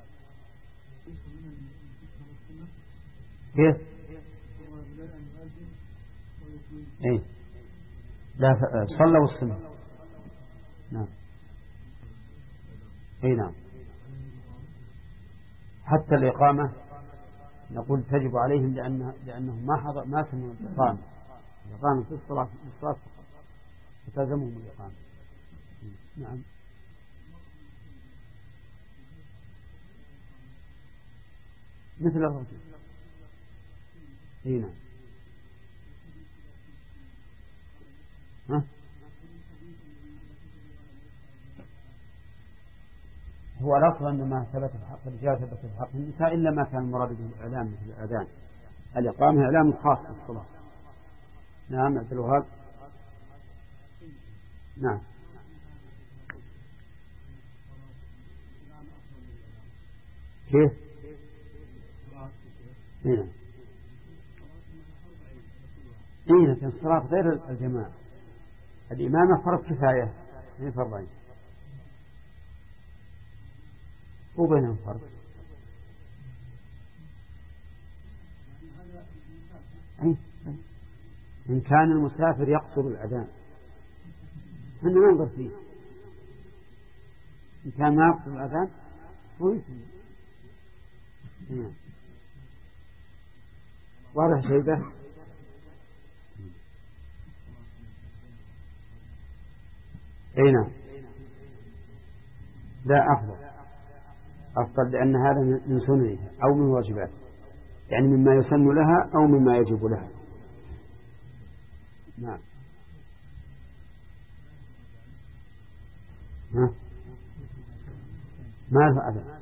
كيف؟ إيه؟ لا صلوا السنة. نعم. إيه نعم. حتى الإقامة نقول تجب عليهم لأن لأنهم ما حضر ما سمعوا الإقامة. الإقامة في الصلاة في الصلاة فقط، فتلزمهم الإقامة. نعم. مثل الرجل. اي نعم. ها؟ هو الأصل أن ما ثبت في حق الرجال ثبت في حق النساء إلا ما كان المراد به الإعلام مثل الأذان. الإقامة إعلام خاص بالصلاة. نعم عبد الوهاب. نعم. كيف؟ هنا إيه لكن الصلاة غير الجماعة. الإمامة فرض كفاية من فرضين وبينهم فرض. أي إن كان المسافر يقصر الأذان احنا ننظر فيه. إن كان ما يقصر الأذان هو يسمى. واضح شيبة. أي نعم. لا أفضل أفضل لأن هذا من سننها أو من واجباتها، يعني مما يسن لها أو مما يجب لها. نعم. ها؟ ما له أذان.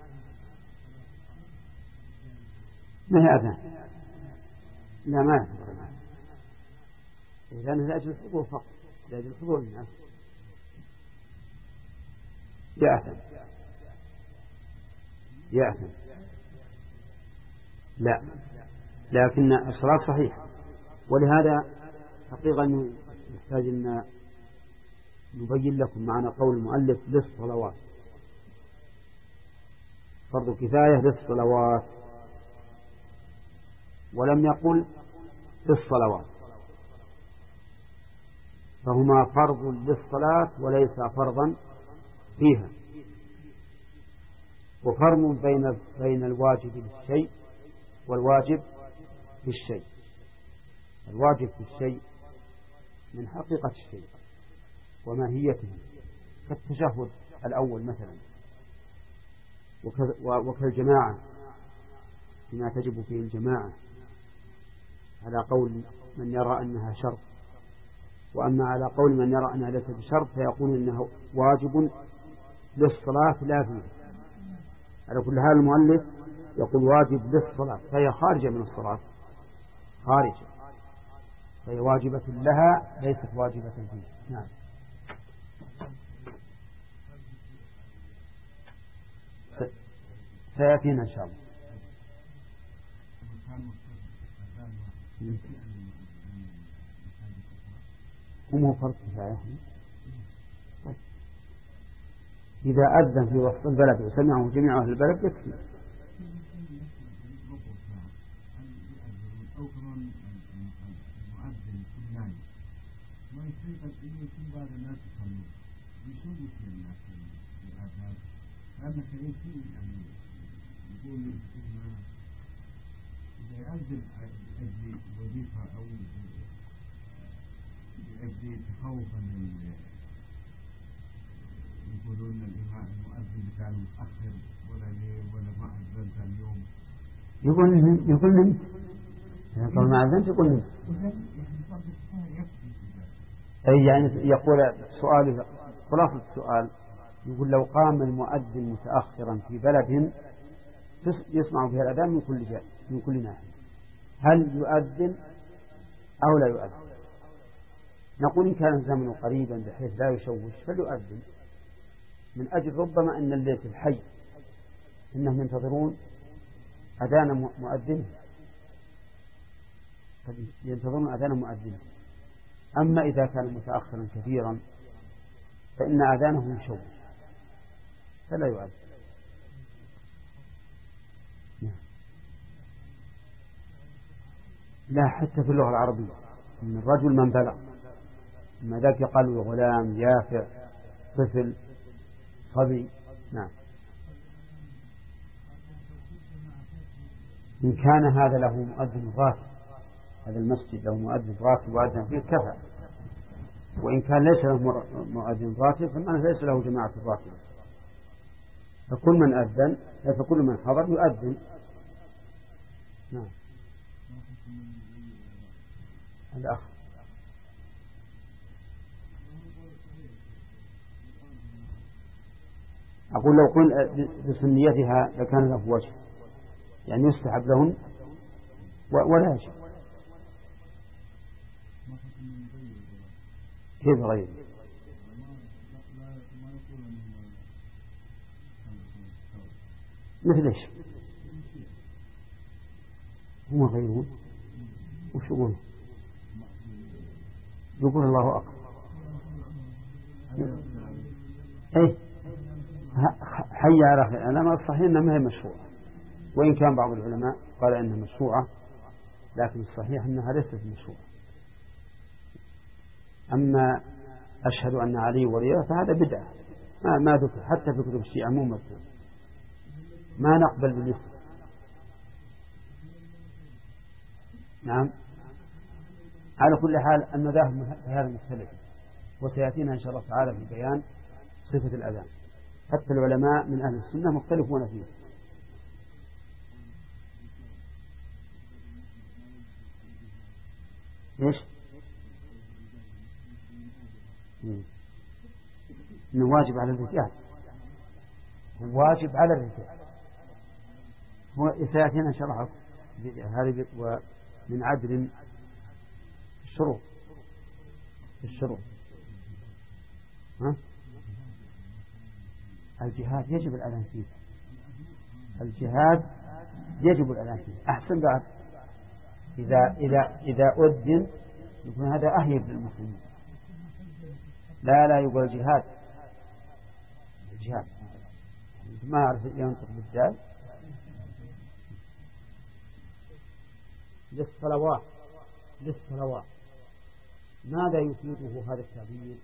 ما هي أذان؟ لا ما له أذان. إذن لأجل الحضور فقط، لأجل الحضور الناس يأثم يأثم. لا لكن الصلاة صحيحة. ولهذا حقيقة نحتاج أن نبين لكم معنى قول المؤلف للصلوات. فرض كفاية للصلوات ولم يقل للصلوات، فهما فرض للصلاة وليس فرضا فيها. وفرق بين بين الواجب للشيء والواجب في الشيء. الواجب في الشيء من حقيقة الشيء وماهيته كالتشهد الأول مثلا، وكالجماعة فيما تجب فيه الجماعة على قول من يرى أنها شرط. وأما على قول من يرى أنها ليست بشرط فيقول إنه واجب للصلاة لا فيه. على كل حال المؤلف يقول واجب للصلاة فهي خارجة من الصلاة، خارجة، فهي واجبة لها ليست واجبة فيه. نعم. سيأتينا إن شاء الله. هم هو فرق كفاية. إذا أذن في وسط البلد وسمعه جميع أهل البلد يكفي. إذا يأذن لأجل وظيفة أو لأجل تخوفا من يقولون الإمام المؤذن كان متأخر ولا ليه ولا ما أذن ثاني يوم، يقول يقول نمت يقول ما أذنت يقول نمت. أي يعني يقول سؤال خلاصة السؤال يقول لو قام المؤذن متأخرا في بلد يسمع فيها الأذان من كل جهة من كل ناحية، هل يؤذن أو لا يؤذن؟ نقول إن كان الزمن قريبا بحيث لا يشوش فليؤذن، من أجل ربما أن اللي في الحي إنهم ينتظرون أذان مؤذن، ينتظرون أذان مؤذن. أما إذا كان متأخرا كثيرا فإن أذانه يشوش فلا يؤذن. لا حتى في اللغة العربية من الرجل من بلغ، ما ذاك يقال غلام يافع طفل صبي. نعم. إن كان هذا له مؤذن راتب، هذا المسجد له مؤذن راتب وأذن فيه كفى. وإن كان ليس له مؤذن راتب فمعنى ليس له جماعة الراتب، فكل من أذن فكل من حضر يؤذن نعم. الأخ أقول لو قل بسنيتها لكان له وجه، يعني يستحب لهم ولا يجب. كيف غير؟ مثل ايش؟ هم غيرون وش يقول؟ يقول الله أكبر. ايه حي على خير. أنا الصحيح أنها ما هي مشروعة، وإن كان بعض العلماء قال أنها مشروعة، لكن الصحيح أنها ليست مشروعة. أما أشهد أن علي وليه فهذا بدعة ما ما ذكر حتى في كتب الشيعة، مو مذكور، ما نقبل بالاسم. نعم. على كل حال المذاهب هذا مختلف، وسيأتينا إن شاء الله تعالى في بيان صفة الأذان. حتى العلماء من أهل السنة مختلفون فيه. إيش؟ إنه واجب على الرجال، واجب على الرجال. وسيأتينا إن شاء الله هذه ومن عدل الشروط الشروط ها؟ الجهاد يجب الأذان فيه، الجهاد يجب الأذان فيه. أحسن بعد إذا إذا إذا أذن يكون هذا أهيب للمسلمين. لا لا يقول الجهاد الجهاد ما أعرف ينطق بالدال. للصلوات للصلوات ماذا يفيده هذا التعبير؟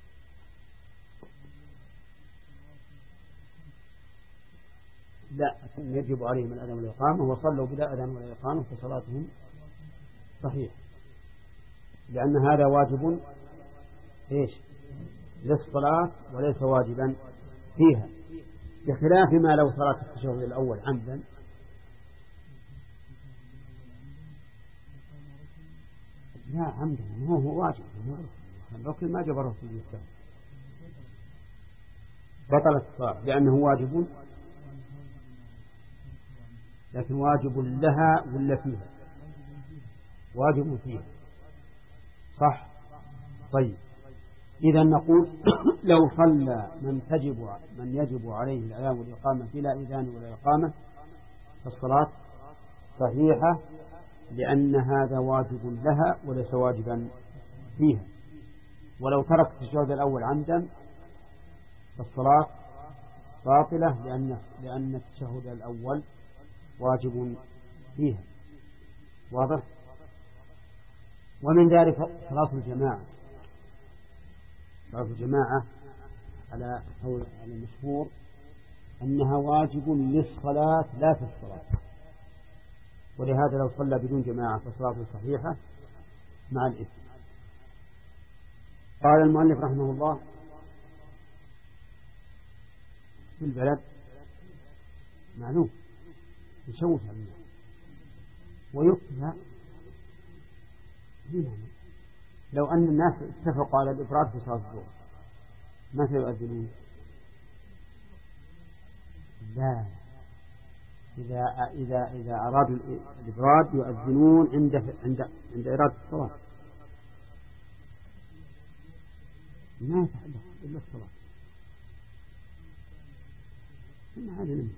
لا يجب عليهم الأذان والإقامة، وصلوا بلا أذان ولا إقامة فصلاتهم صحيح، لأن هذا واجب إيش للصلاة وليس واجبا فيها، بخلاف ما لو صلاة التشهد الأول عمدا لا عمدا ما هو واجب، الركن ما جبره في الإسلام بطلت الصلاة لأنه واجب، لكن واجب لها ولا فيها؟ واجب فيها صح. طيب إذا نقول لو صلى من تجب من يجب عليه الأذان والإقامة بلا إذان ولا إقامة فالصلاة صحيحة، لأن هذا واجب لها وليس واجبا فيها. ولو ترك التشهد الأول عمدا فالصلاة باطلة، لأن لأن التشهد الأول واجب فيها. واضح؟ ومن ذلك صلاة الجماعة. صلاة الجماعة على على المشهور أنها واجب للصلاة لا في الصلاة، ولهذا لو صلى بدون جماعة فصلاته صحيحة مع الإثم. قال المؤلف رحمه الله في البلد معلوم يشوش على الناس ويكفى هنا. لو أن الناس اتفقوا على الإفراد في صلاة الظهر ما سيؤذنون؟ لا، إذا إذا إذا أرادوا الإفراد يؤذنون عند عند عند إرادة الصلاة، ما يتحدث إلا الصلاة. ما علم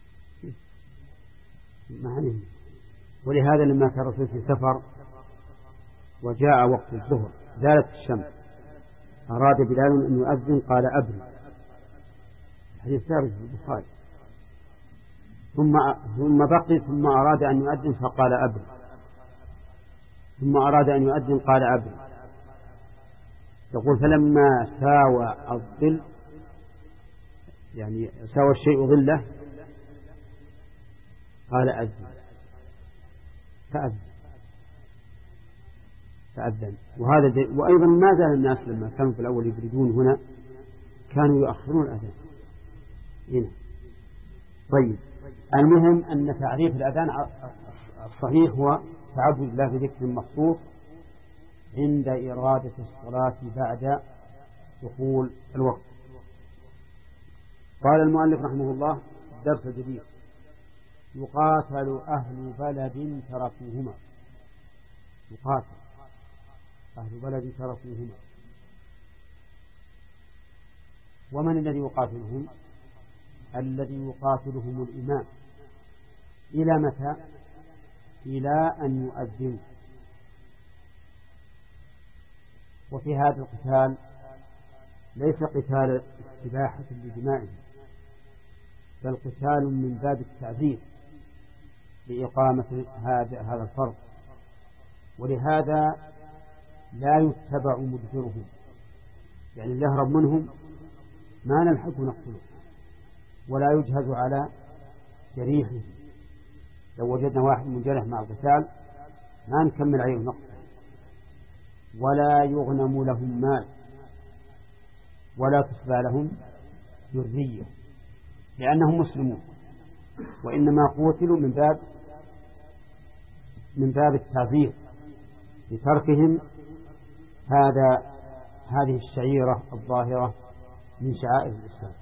ما علم. ولهذا لما كان الرسول في سفر وجاء وقت الظهر زالت الشمس أراد بلال أن يؤذن قال أبرد، حديث ثابت في البخاري. ثم ثم بقي ثم أراد أن يؤذن فقال أبرد، ثم أراد أن يؤذن قال أبرد. يقول فلما ساوى الظل يعني ساوى الشيء ظله قال أذن فأذن فأذن. وهذا وأيضا ما زال الناس لما كانوا في الأول يبردون هنا كانوا يؤخرون الأذان هنا. طيب المهم أن تعريف الأذان الصحيح هو تعبد الله بذكر مخصوص عند إرادة الصلاة بعد دخول الوقت. قال المؤلف رحمه الله الدرس الجديد: يقاتل أهل بلد تركوهما. يقاتل أهل بلد تركوهما. ومن الذي يقاتلهم؟ الذي يقاتلهم الإمام. إلى متى؟ إلى أن يؤذن. وفي هذا القتال ليس قتال استباحة لدمائهم، بل قتال من باب التعذير لإقامة هذا هذا الفرض، ولهذا لا يتبع مدبرهم، يعني اللي يهرب منهم ما نلحق نقتله، ولا يجهز على جريحه. لو وجدنا واحد منجرح مع القتال ما نكمل عليه نقتله، ولا يغنم لهم مال، ولا تسبى لهم ذرية، لأنهم مسلمون، وإنما قوتلوا من باب من باب التعذير لتركهم هذا هذه الشعيرة الظاهرة من شعائر الإسلام.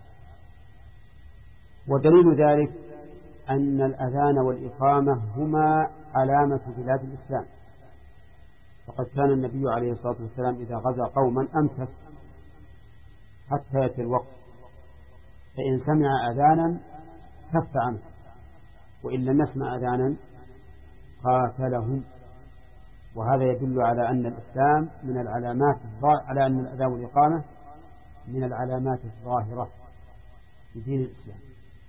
ودليل ذلك أن الأذان والإقامة هما علامة بلاد الإسلام، فقد كان النبي عليه الصلاة والسلام إذا غزا قوما أمسك حتى يأتي الوقت، فإن سمع أذانا كف عنه، وإن لم يسمع أذانا قاتلهم. وهذا يدل على أن الإسلام من العلامات على أن الأذان والإقامة من العلامات الظاهرة في دين الإسلام.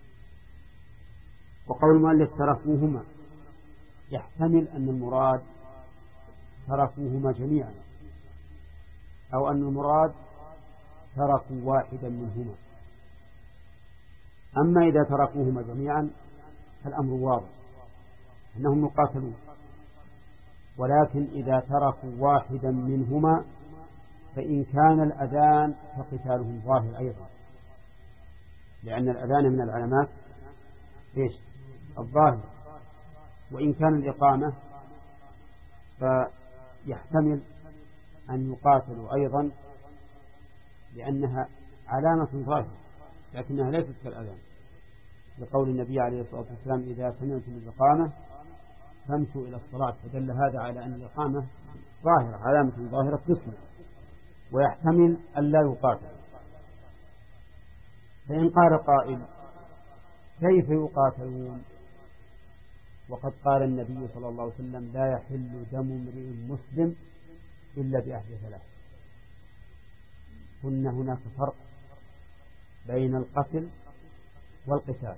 وقول المؤلف تركوهما يحتمل أن المراد تركوهما جميعا، أو أن المراد تركوا واحدا منهما. أما إذا تركوهما جميعا فالأمر واضح أنهم يقاتلون، ولكن إذا تركوا واحدا منهما فإن كان الأذان فقتالهم ظاهر أيضا، لأن الأذان من العلامات إيش؟ الظاهر. وإن كان الإقامة فيحتمل أن يقاتلوا أيضا لأنها علامة ظاهرة لكنها ليست كالأذان، لقول النبي عليه الصلاة والسلام: إذا سمعتم الإقامة فامشوا إلى الصلاة. فدل هذا على أن الإقامة ظاهرة، علامة ظاهرة تسمع، ويحتمل أن لا يقاتل. فإن قال قائل: كيف يقاتلون وقد قال النبي صلى الله عليه وسلم: لا يحل دم امرئ مسلم إلا بأحد ثلاث؟ قلنا هناك فرق بين القتل والقتال،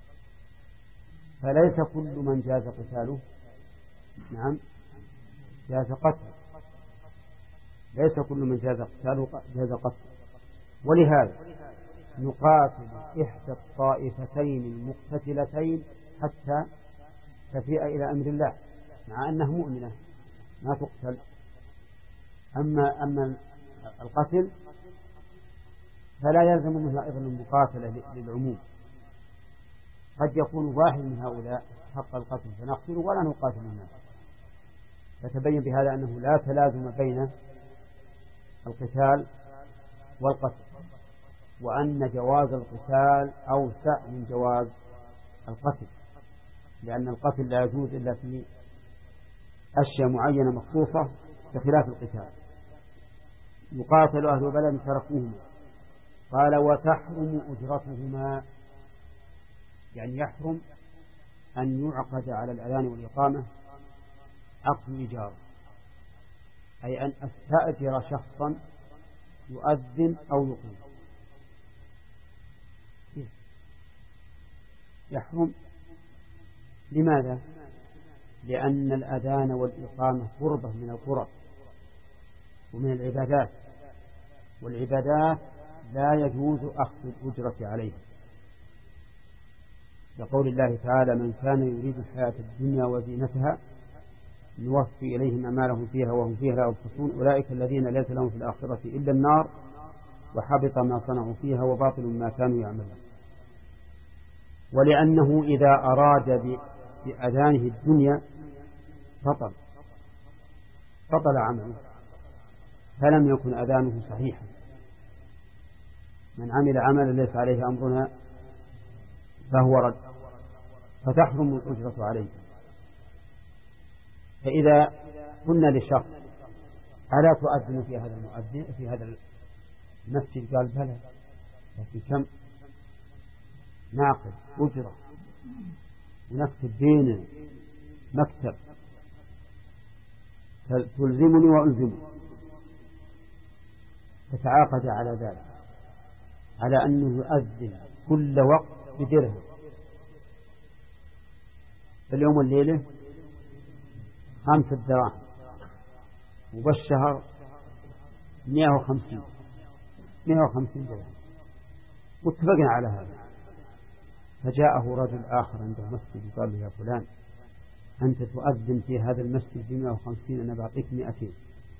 فليس كل من جاز قتاله نعم جاز قتله، ليس كل من جاز قتاله جاز قتله. ولهذا نقاتل إحدى الطائفتين المقتتلتين حتى تفيء إلى أمر الله، مع أنها مؤمنة ما تقتل. أما أما القتل فلا يلزم منها أيضا المقاتلة للعموم، قد يكون واحد من هؤلاء حق القتل فنقتله ولا نقاتل الناس. فتبين بهذا أنه لا تلازم بين القتال والقتل، وأن جواز القتال أوسع من جواز القتل، لأن القتل لا يجوز إلا في أشياء معينة مخصوصة بخلاف القتال. يقاتل أهل بلد تركوهما. قال: وتحرم أجرتهما، يعني يحرم أن يعقد على الأذان والإقامة عقد إيجار، أي أن أستأجر شخصا يؤذن أو يقيم. يحرم. لماذا؟ لأن الأذان والإقامة قربة من القرب ومن العبادات، والعبادات لا يجوز أخذ الأجرة عليها، لقول الله تعالى: من كان يريد الحياة الدنيا وزينتها نوفي إليهم أعمالهم فيها وهم فيها لا يبخسون أولئك الذين ليس لهم في الآخرة إلا النار وحبط ما صنعوا فيها وباطل ما كانوا يعملون. ولأنه إذا أراد بأذانه الدنيا بطل بطل عمله، فلم يكن أذانه صحيحا. من عمل عملا ليس عليه أمرنا فهو رد، فتحرم الأجرة عليه. فإذا قلنا لشخص ألا تؤذن في هذا المؤذن في هذا المسجد؟ قال بلى، لكن كم ناقد أجرة ونكتب بين مكتب تلزمني وألزمه، فتعاقد على ذلك، على أنه يؤذن كل وقت بدرهم، اليوم والليلة خمسة دراهم، وبالشهر مئة وخمسين مئة وخمسين درهم، واتفقنا على هذا. فجاءه رجل آخر عنده مسجد وقال له يا فلان أنت تؤذن في هذا المسجد بمئة وخمسين، أنا بعطيك مئتين،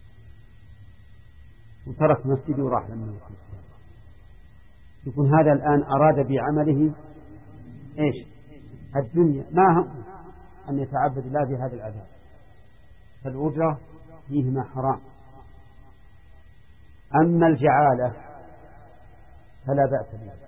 وترك مسجدي وراح لمئة وخمسين. يكون هذا الآن أراد بعمله إيش؟ الدنيا، ما هم أن يتعبد الله بهذا العذاب. فالأجرة فيهما حرام. أما الجعالة فلا بأس بها.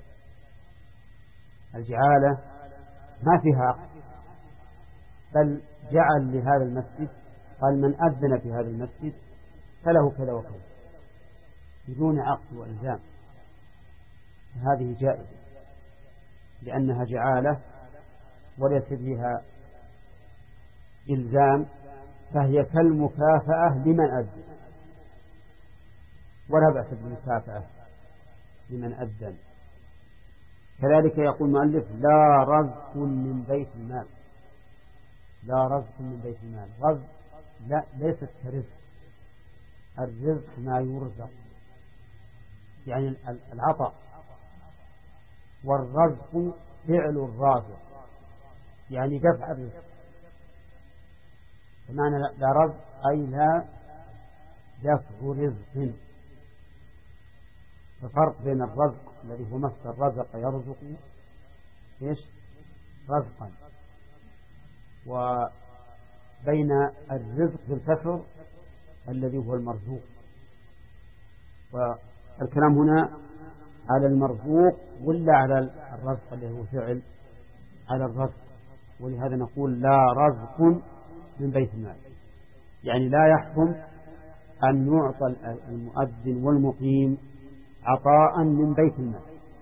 الجعالة ما فيها عقد، بل جعل لهذا المسجد، قال من أذن في هذا المسجد فله كذا وكذا بدون عقد وإلزام، هذه جائزة لأنها جعالة وليس فيها إلزام، فهي كالمكافأة لمن أذن، ولا بأس بالمكافأة لمن أذن. كذلك يقول المؤلف لا رزق من بيت المال، لا رزق من بيت المال. رزق لا ليست كرزق، الرزق ما يرزق يعني العطاء، والرزق فعل الرازق يعني دفع الرزق. بمعنى لا رزق أي لا دفع رزق. ففرق بين الرزق الذي هو مصدر رزق يرزق إيش رزقا، وبين الرزق بالكسر الذي هو المرزوق. والكلام هنا على المرزوق ولا على الرزق الذي هو فعل؟ على الرزق. ولهذا نقول لا رزق من بيت المال، يعني لا يحكم أن يعطى المؤذن والمقيم عطاء من بيت المال،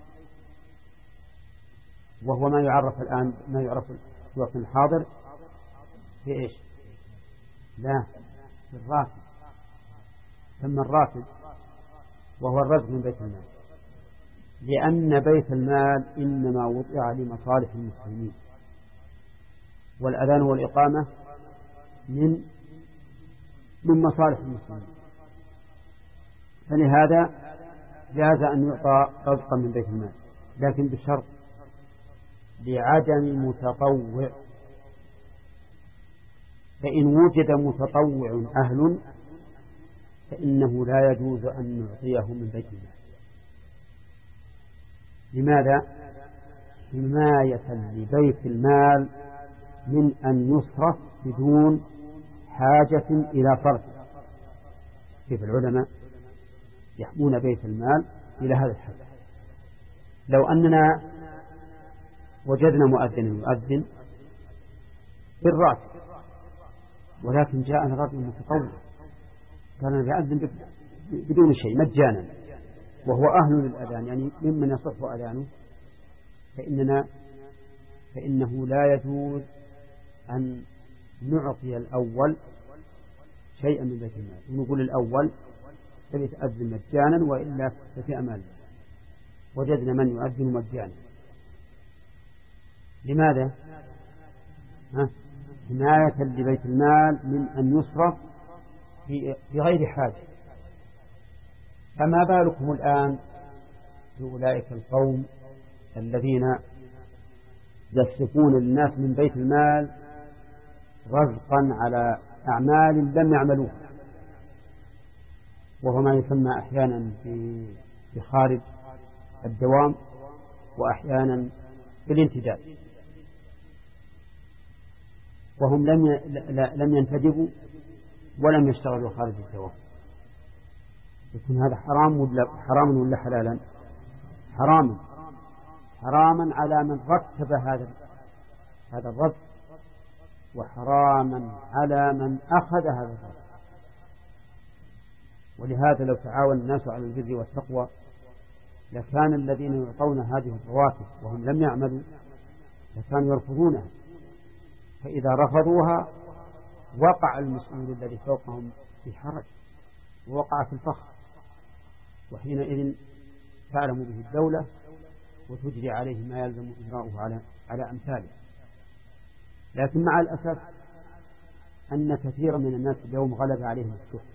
وهو ما يعرف الآن ما يعرف في الوقت الحاضر في إيش؟ لا، في الراتب. ثم الراتب وهو الرزق من بيت المال، لأن بيت المال إنما وضع لمصالح المسلمين، والأذان والإقامة من من مصالح المسلمين، فلهذا جاز أن يعطى رزقا من بيت المال، لكن بشرط لعدم متطوع. فإن وجد متطوع أهل فإنه لا يجوز أن نعطيه من بيت المال. لماذا؟ حماية لبيت المال من أن يصرف بدون حاجة إلى صرفه. كيف العلماء يحمون بيت المال إلى هذا الحد. لو أننا وجدنا مؤذن يؤذن بالراتب، ولكن جاءنا رجل متطوع كان يؤذن بدون شيء مجانا وهو أهل للأذان، يعني ممن يصح أذانه، فإننا فإنه لا يجوز أن نعطي الأول شيئا من بيت المال، ونقول الأول تبي تأذن مجانا وإلا ففي أمال. وجدنا من يؤذن مجانا، لماذا؟ ها؟ حماية لبيت المال من أن يصرف في غير حاجة. فما بالكم الآن بأولئك القوم الذين يصرفون للناس من بيت المال رزقا على أعمال لم يعملوها، وهو ما يسمى أحيانا بخارج الدوام وأحيانا بالانتداب. وهم لم لم ينتدبوا ولم يشتغلوا خارج الزواج، يكون هذا حرام ولا حراما ولا حلالا؟ حراما، حراما على من رتب هذا هذا الرد، وحراما على من أخذ هذا الرد. ولهذا لو تعاون الناس على البر والتقوى لكان الذين يعطون هذه الرواتب وهم لم يعملوا لكانوا يرفضونها، فإذا رفضوها وقع المسؤول الذي فوقهم في حرج ووقع في الفخر، وحينئذ تعلم به الدولة وتجري عليه ما يلزم إجراؤه على على أمثاله. لكن مع الأسف أن كثيرا من الناس اليوم غلب عليهم السكوت،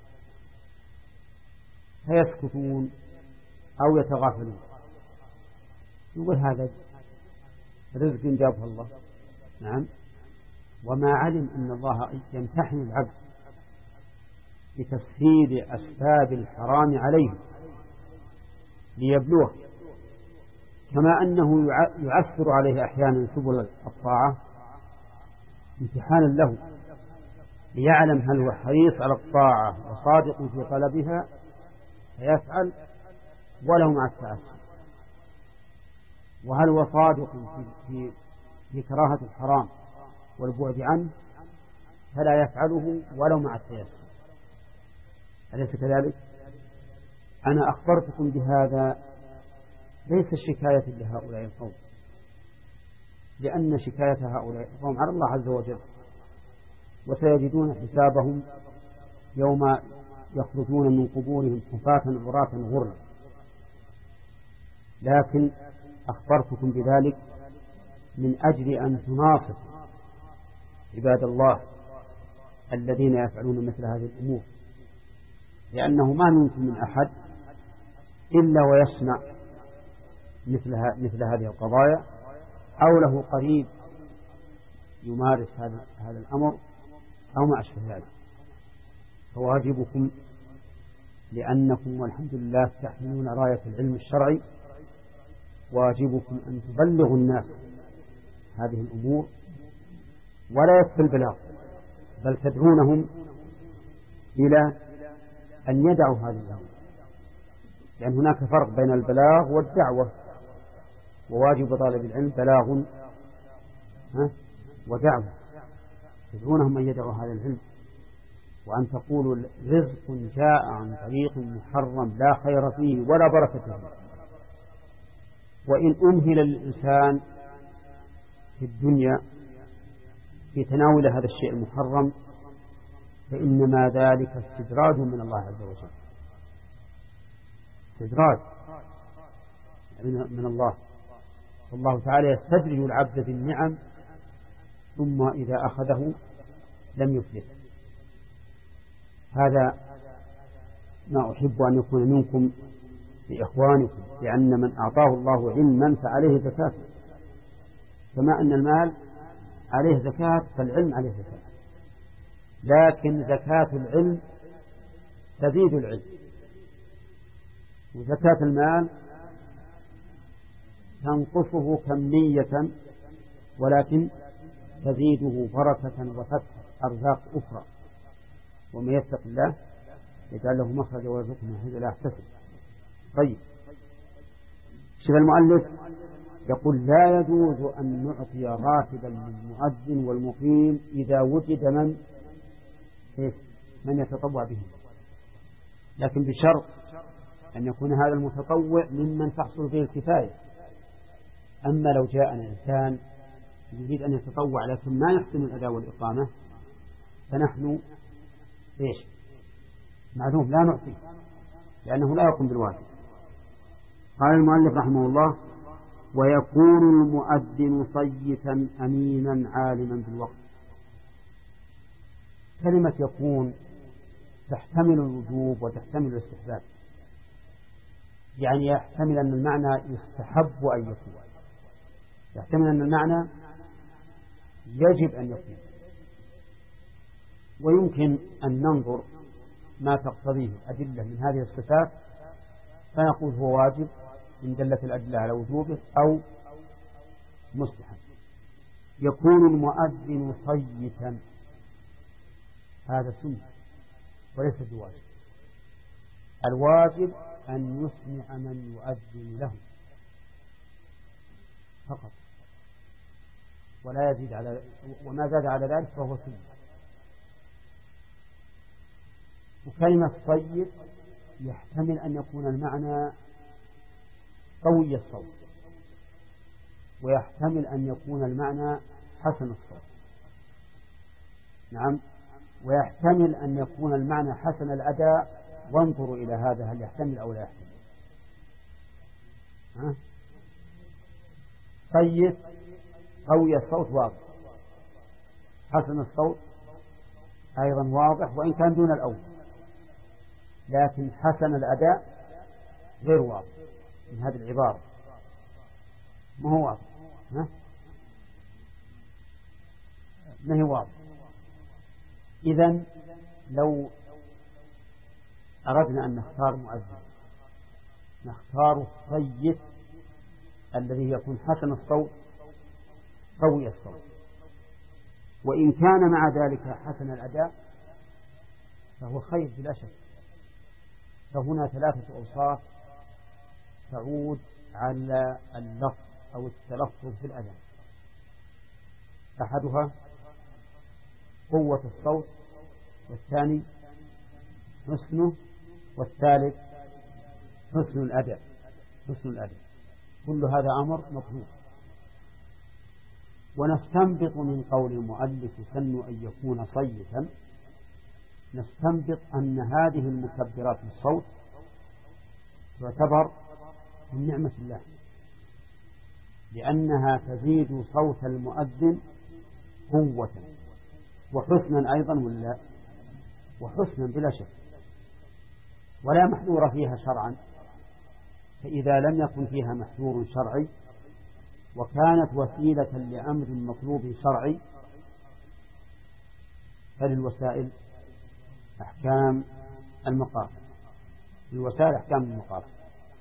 فيسكتون أو يتغافلون، يقول هذا رزق جابه الله. نعم، وما علم أن الله يمتحن العبد بتسهيل أسباب الحرام عليه ليبلوه، كما أنه يعسر عليه أحيانا سبل الطاعة امتحانا له ليعلم هل هو حريص على الطاعة وصادق في طلبها فيفعل وله مع التعسر، وهل هو صادق في, في, في كراهة الحرام والبعد عنه فلا يفعله ولو مع التيسر. أليس كذلك؟ أنا أخبرتكم بهذا ليس شكاية لهؤلاء القوم، لأن شكاية هؤلاء القوم على الله عز وجل، وسيجدون حسابهم يوم يخرجون من قبورهم حفاة عراة غرلا. لكن أخبرتكم بذلك من أجل أن تناصفوا عباد الله الذين يفعلون مثل هذه الأمور، لأنه ما منكم من أحد إلا ويصنع مثل مثل هذه القضايا أو له قريب يمارس هذا هذا الأمر أو ما أشبه ذلك. فواجبكم لأنكم والحمد لله تحملون راية العلم الشرعي، واجبكم أن تبلغوا الناس هذه الأمور، ولا يكفي البلاغ بل تدعونهم إلى أن يدعوا هذه الأمور، لأن هناك فرق بين البلاغ والدعوة، وواجب طالب العلم بلاغ ودعوة. تدعونهم أن يدعوا هذا العلم، وأن تقولوا رزق جاء عن طريق محرم لا خير فيه ولا بركة فيه، وإن أمهل الإنسان في الدنيا في تناول هذا الشيء المحرم فإنما ذلك استدراج من الله عز وجل، استدراج من الله. والله تعالى يستدرج العبد بالنعم ثم إذا أخذه لم يفلت. هذا ما أحب أن يكون منكم لإخوانكم، لأن من أعطاه الله علما فعليه زكاة، كما أن المال عليه زكاة فالعلم عليه زكاة، لكن زكاة العلم تزيد العلم، وزكاة المال تنقصه كمية ولكن تزيده بركة وفتح أرزاق أخرى. ومن يتق الله يجعل له مخرجا ويرزقه من حيث لا يحتسب. طيب، شيخ المؤلف يقول لا يجوز أن نعطي راتبا للمؤذن والمقيم إذا وجد من من يتطوع به، لكن بشرط أن يكون هذا المتطوع ممن تحصل به الكفاية. أما لو جاءنا إنسان يريد أن يتطوع لكن ما يحسن الأداء والإقامة فنحن إيش معلوم لا نعطيه، لأنه لا يقوم بالواجب. قال المؤلف رحمه الله: ويكون المؤذن صيتا أمينا عالما بالوقت. كلمة يكون تحتمل الوجوب وتحتمل الاستحباب، يعني يحتمل أن المعنى يستحب أن يكون، يحتمل أن المعنى يجب أن يكون، ويمكن أن ننظر ما تقتضيه أدلة من هذه الصفات فنقول هو واجب إن دلت الأدلة على وجوبه أو مستحب. يكون المؤذن صيتا، هذا سنة وليس بواجب. الواجب أن يسمع من يؤذن له فقط، ولا يزيد على، وما زاد على ذلك فهو سنة. وكلمة صيت يحتمل أن يكون المعنى قوي الصوت، ويحتمل أن يكون المعنى حسن الصوت. نعم، ويحتمل أن يكون المعنى حسن الأداء. وانظروا إلى هذا هل يحتمل أو لا يحتمل. ها؟ صيت قوي الصوت واضح، حسن الصوت أيضا واضح وإن كان دون الأول، لكن حسن الأداء غير واضح من هذه العبارة، ما هو واضح. ها؟ ما هي واضح. إذن لو أردنا أن نختار مؤذن نختار الصيت الذي يكون حسن الصوت قوي الصوت، وإن كان مع ذلك حسن الأداء فهو خير بلا شك. فهنا ثلاثة أوصاف تعود على اللفظ أو التلفظ في الأذان. أحدها قوة الصوت، والثاني حسنه، والثالث حسن الأداء. حسن الأداء كل هذا أمر مطلوب. ونستنبط من قول المؤلف سن أن يكون صيتا، نستنبط أن هذه المكبرات للصوت تعتبر من نعمة الله، لأنها تزيد صوت المؤذن قوة وحسنا أيضا، ولا وحسنا بلا شك، ولا محذور فيها شرعا. فإذا لم يكن فيها محذور شرعي وكانت وسيلة لأمر مطلوب شرعي فللوسائل أحكام المقاصد، للوسائل أحكام المقاصد.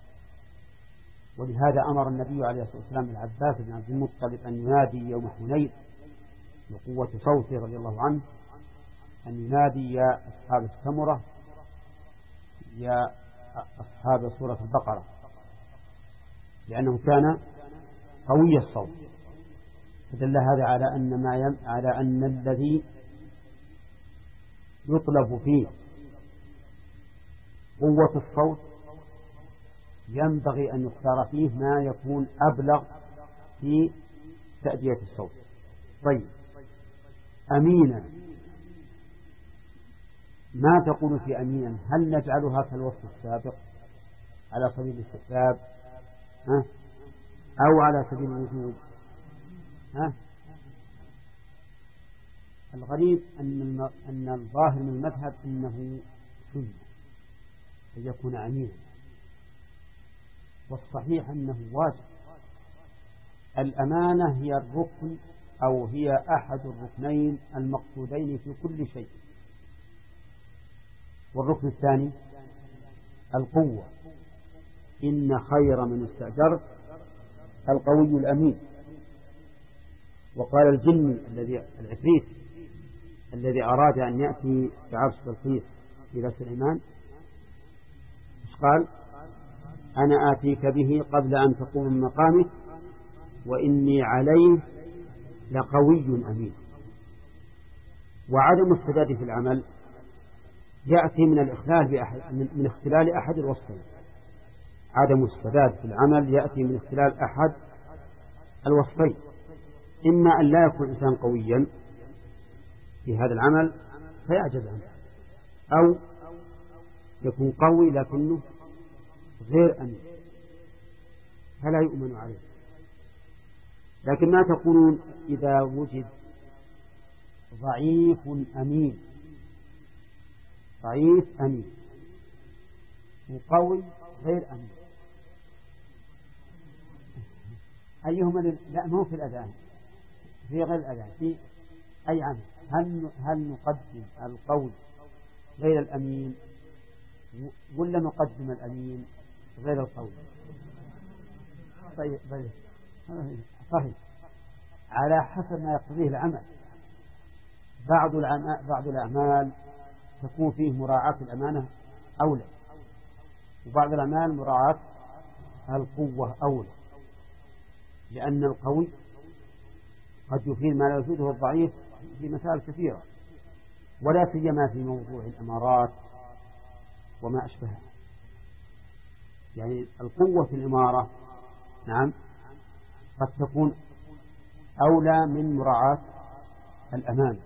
ولهذا أمر النبي عليه الصلاة والسلام العباس بن عبد المطلب أن ينادي يوم حنين بقوة صوته رضي الله عنه، أن ينادي يا أصحاب السمرة، يا أصحاب سورة البقرة، لأنه كان قوي الصوت. فدل هذا على أن ما يم... على أن الذي يطلب فيه قوة الصوت ينبغي أن يختار فيه ما يكون أبلغ في تأدية الصوت. طيب، أمينا، ما تقول في أمينا؟ هل نجعلها كالوصف السابق على سبيل الاستحباب ها؟ أو على سبيل الوجوب؟ ها؟ الغريب أن الم... أن الظاهر من المذهب أنه سنة أن يكون أمينا، والصحيح أنه واجب. الأمانة هي الركن أو هي أحد الركنين المقصودين في كل شيء. والركن الثاني القوة، إن خير من استأجرت القوي الأمين. وقال الجن الذي العفريت الذي أراد أن يأتي بعرش بلقيس إلى سليمان، قال أنا آتيك به قبل أن تقوم من مقامك وإني عليه لقوي أمين. وعدم السداد في العمل يأتي من الإخلال بأحد من اختلال أحد الوصفين. عدم السداد في العمل يأتي من اختلال أحد الوصفين، إما أن لا يكون إنسان قويا في هذا العمل فيعجز عنه، أو يكون قوي لكنه غير أمين فلا يؤمن عليه. لكن ما تقولون إذا وجد ضعيف أمين، ضعيف أمين وقوي غير أمين، أيهما؟ لا، مو في الأذان، في غير الأذان، في أي عمل. هل هل نقدم القوي غير الأمين ولا نقدم الأمين غير القوي؟ طيب طيب صحيح. على حسب ما يقتضيه العمل. بعض بعض الأعمال تكون فيه مراعاة الأمانة أولى، وبعض الأعمال مراعاة القوة أولى، لأن القوي قد يفيد ما لا يفيده الضعيف في مسائل كثيرة، ولا سيما في موضوع الإمارات وما أشبهها. يعني القوة في الإمارة نعم قد تكون أولى من مراعاة الأمانة.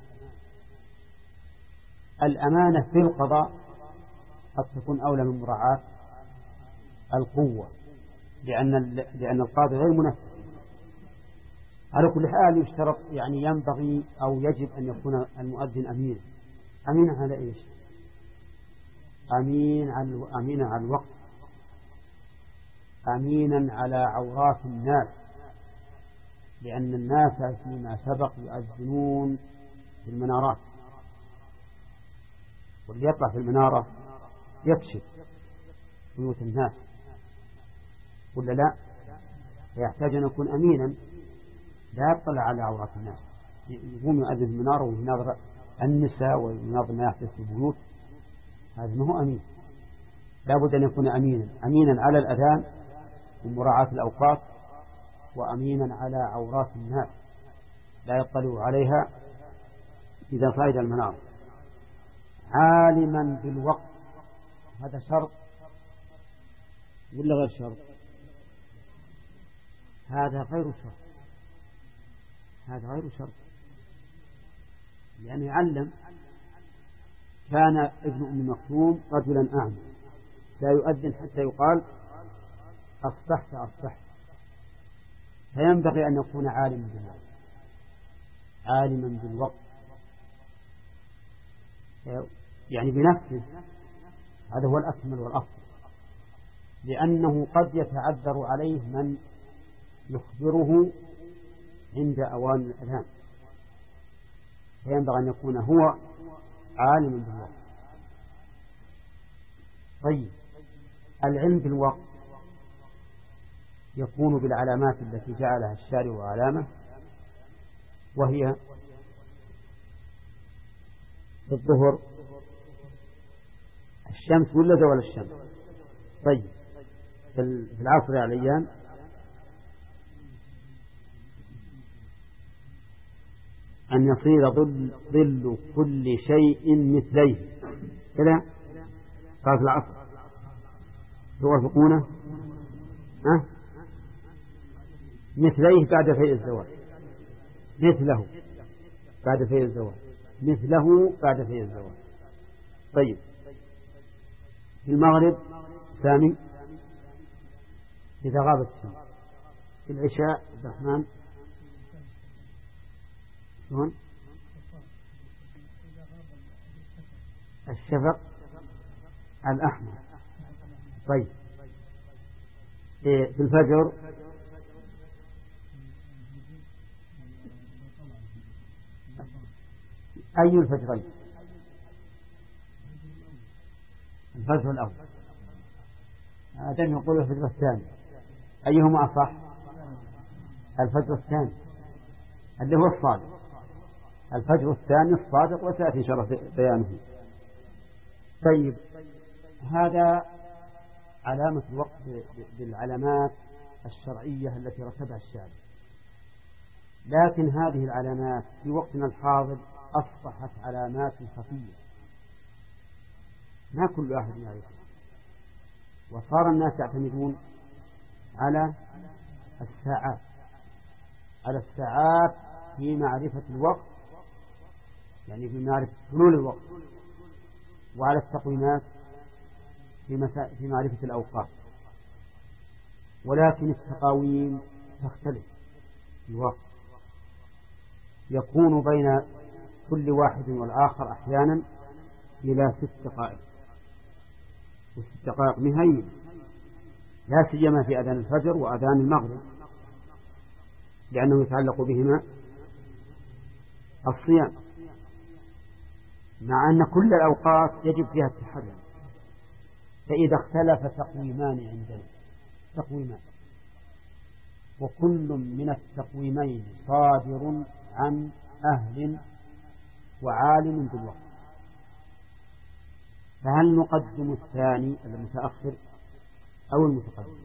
الأمانة في القضاء قد تكون أولى من مراعاة القوة، لأن لأن القاضي غير منفذ. على كل حال يشترط، يعني ينبغي أو يجب أن يكون المؤذن أمينا. أمينا على إيش؟ أمين على أمينا على الوقت، أمينا على عورات الناس، لأن الناس فيما سبق يؤذنون في المنارات، واللي يطلع في المنارة يكشف بيوت الناس ولا لا؟ فيحتاج أن يكون أمينا لا يطلع على عورات الناس، يقوم يؤذن في المنارة ويناظر النساء ويناظر ما يحدث في البيوت، هذا ما هو أمين. لا بد أن يكون أمينا، أمينا على الأذان ومراعاة الأوقات، وأمينا على عورات الناس لا يطلع عليها إذا صعد المنار. عالما بالوقت، هذا شرط ولا غير شرط؟ هذا غير شرط، هذا غير شرط، لأنه يعلم. كان ابن أم مكتوم رجلا أعمى لا يؤذن حتى يقال أصبحت أصبحت، فينبغي أن يكون عالما بالوقت، عالما بالوقت يعني بنفسه، هذا هو الأكمل والأفضل، لأنه قد يتعذر عليه من يخبره عند أوان الأذان، فينبغي أن يكون هو عالما بالوقت. طيب، العلم بالوقت يكون بالعلامات التي جعلها الشارع علامة، وهي الظهر الشمس ولا زوال الشمس. طيب، في العصر يا عليان أن يصير ظل, ظل كل شيء مثليه كذا، قال في العصر توافقونه؟ أه؟ مثليه بعد فيء الزوال، مثله بعد فيء الزوال، مثله بعد فيء الزوال. طيب، في المغرب ثاني إذا غابت الشمس، في العشاء عبد الرحمن شلون؟ الشفق الأحمر. طيب، في الفجر أي الفجرين؟ الفجر الأول، آدم يقول الفجر الثاني، أيهما أصح؟ الفجر الثاني اللي هو الصادق، الفجر الثاني الصادق، وسيأتي إن شاء الله بيانه. طيب، هذا علامة الوقت بالعلامات الشرعية التي رتبها الشارع، لكن هذه العلامات في وقتنا الحاضر أصبحت علامات خفية ما كل أحد يعرفها، وصار الناس يعتمدون على الساعات على الساعات في معرفة الوقت، يعني في معرفة حلول الوقت، وعلى التقويمات في, مسا... في معرفة الأوقات. ولكن التقاويم تختلف في الوقت، يكون بين كل واحد والآخر أحيانا إلى ست دقائق، وست دقائق نهائية، لا سيما في أذان الفجر وأذان المغرب، لأنه يتعلق بهما الصيام، مع أن كل الأوقات يجب فيها التحرر. فإذا اختلف تقويمان عندنا، تقويمان وكل من التقويمين صادر عن أهل وعالم بالوقت، فهل نقدم الثاني المتأخر أو المتقدم؟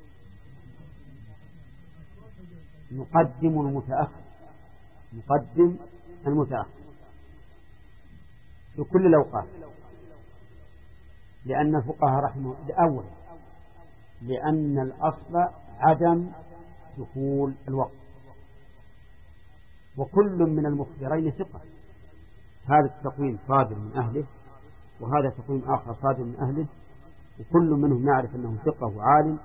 نقدم المتأخر، نقدم المتأخر في كل الأوقات، لأن الفقهاء رحمه الأول لأن الأصل عدم دخول الوقت، وكل من المخبرين ثقة، هذا التقويم صادر من أهله وهذا تقويم آخر صادر من أهله، وكل منهم يعرف أنه ثقة وعالم،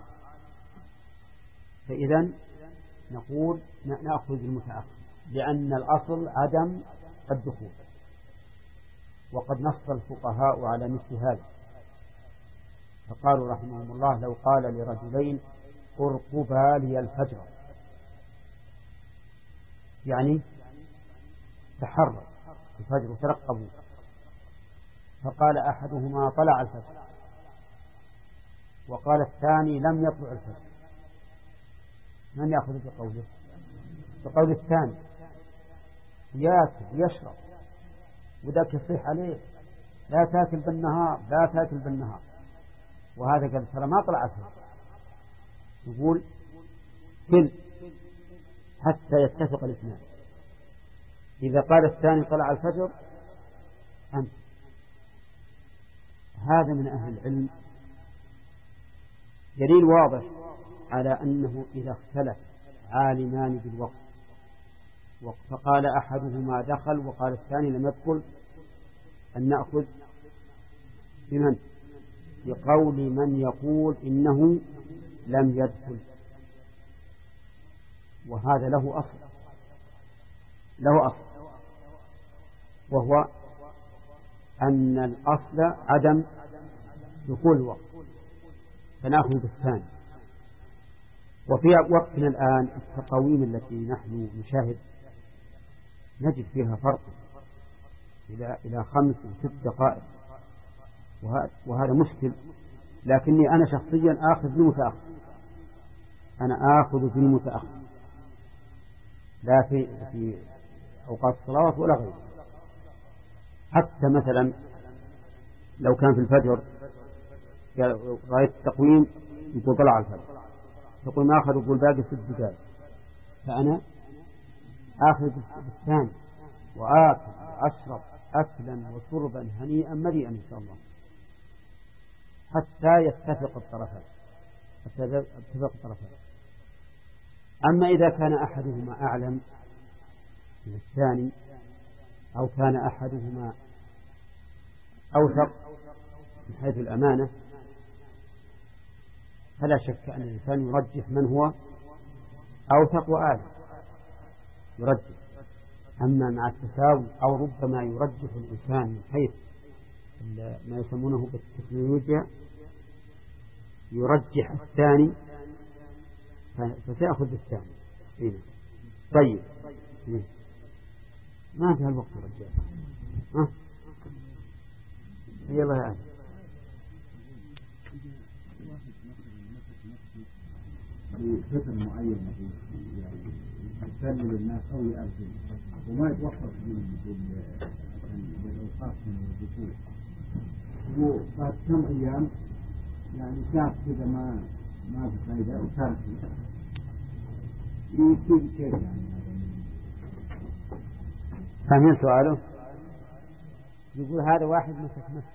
فإذا نقول نأخذ المتأخر لأن الأصل عدم الدخول. وقد نص الفقهاء على مثل هذا، فقالوا رحمهم الله لو قال لرجلين ارقبا لي الفجر، يعني تحرك الفجر وترقبوا، فقال أحدهما طلع الفجر وقال الثاني لم يطلع الفجر، من يأخذ بقوله؟ بقول الثاني، يأكل يشرب وذاك يصيح عليه لا تأكل بالنهار لا تأكل بالنهار، وهذا قال ترى ما طلع الفجر، يقول كل حتى يتفق الاثنان، إذا قال الثاني طلع الفجر أنت. هذا من أهل العلم دليل واضح على أنه إذا اختلف عالمان بالوقت فقال أحدهما دخل وقال الثاني لم يدخل، أن نأخذ بمن؟ بقول من يقول إنه لم يدخل، وهذا له أصل له أصل وهو أن الأصل عدم دخول الوقت، فنأخذ بالثاني. وفي وقتنا الآن التقاويم التي نحن نشاهد نجد فيها فرق إلى إلى خمس وست دقائق، وهذا مشكل، لكني أنا شخصيا آخذ بالمتأخر، أنا آخذ بالمتأخر لا في في أوقات الصلوات ولا غيره. حتى مثلا لو كان في الفجر رأيت التقويم يقول طلع الفجر، تقويم آخر يقول باقي ست دقائق، فأنا آخذ بالثاني وآكل وأشرب أكلا وشربا هنيئا مريئا إن شاء الله حتى يتفق الطرفان حتى يتفق الطرفان. أما إذا كان أحدهما أعلم من الثاني أو كان أحدهما أوثق من حيث الأمانة فلا شك أن الإنسان يرجح من هو أوثق وأعلم يرجح. أما مع التساوي أو ربما يرجح الإنسان من حيث ما يسمونه بالتكنولوجيا يرجح الثاني فسيأخذ بالثاني. إيه. طيب إيه. ما انتهى الوقت رجال ها يلا يا أهل. في فترة معينة يعني يسلم للناس أو يأذن وما يتوفر بالأوقات من الدخول، وبعد كم أيام يعني شاف كذا ما ما في فائدة وترك يصير كيف يعني؟ فاهمين سؤاله؟ يقول هذا واحد مسك مسك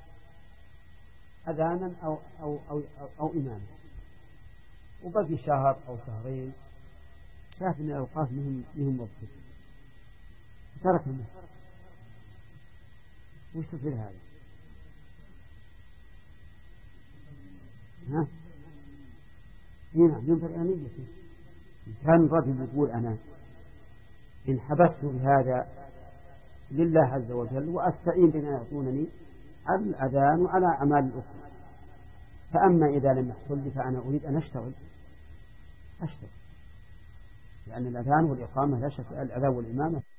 أذانا أو أو أو أو, أو إماما وبقي شهر أو شهرين شاف أن الأوقات مهم مهم مبسوط ترك المسك، وش تصير هذا؟ ها؟ هنا ينظر إلى نيته. كان الرجل يقول أنا إن حبست بهذا لله عز وجل وأستعين بما يعطونني على الأذان وعلى أعمال الأخرى، فأما إذا لم يحصل لي فأنا أريد أن أشتغل أشتغل لأن الأذان والإقامة لا شك الأذان والإمامة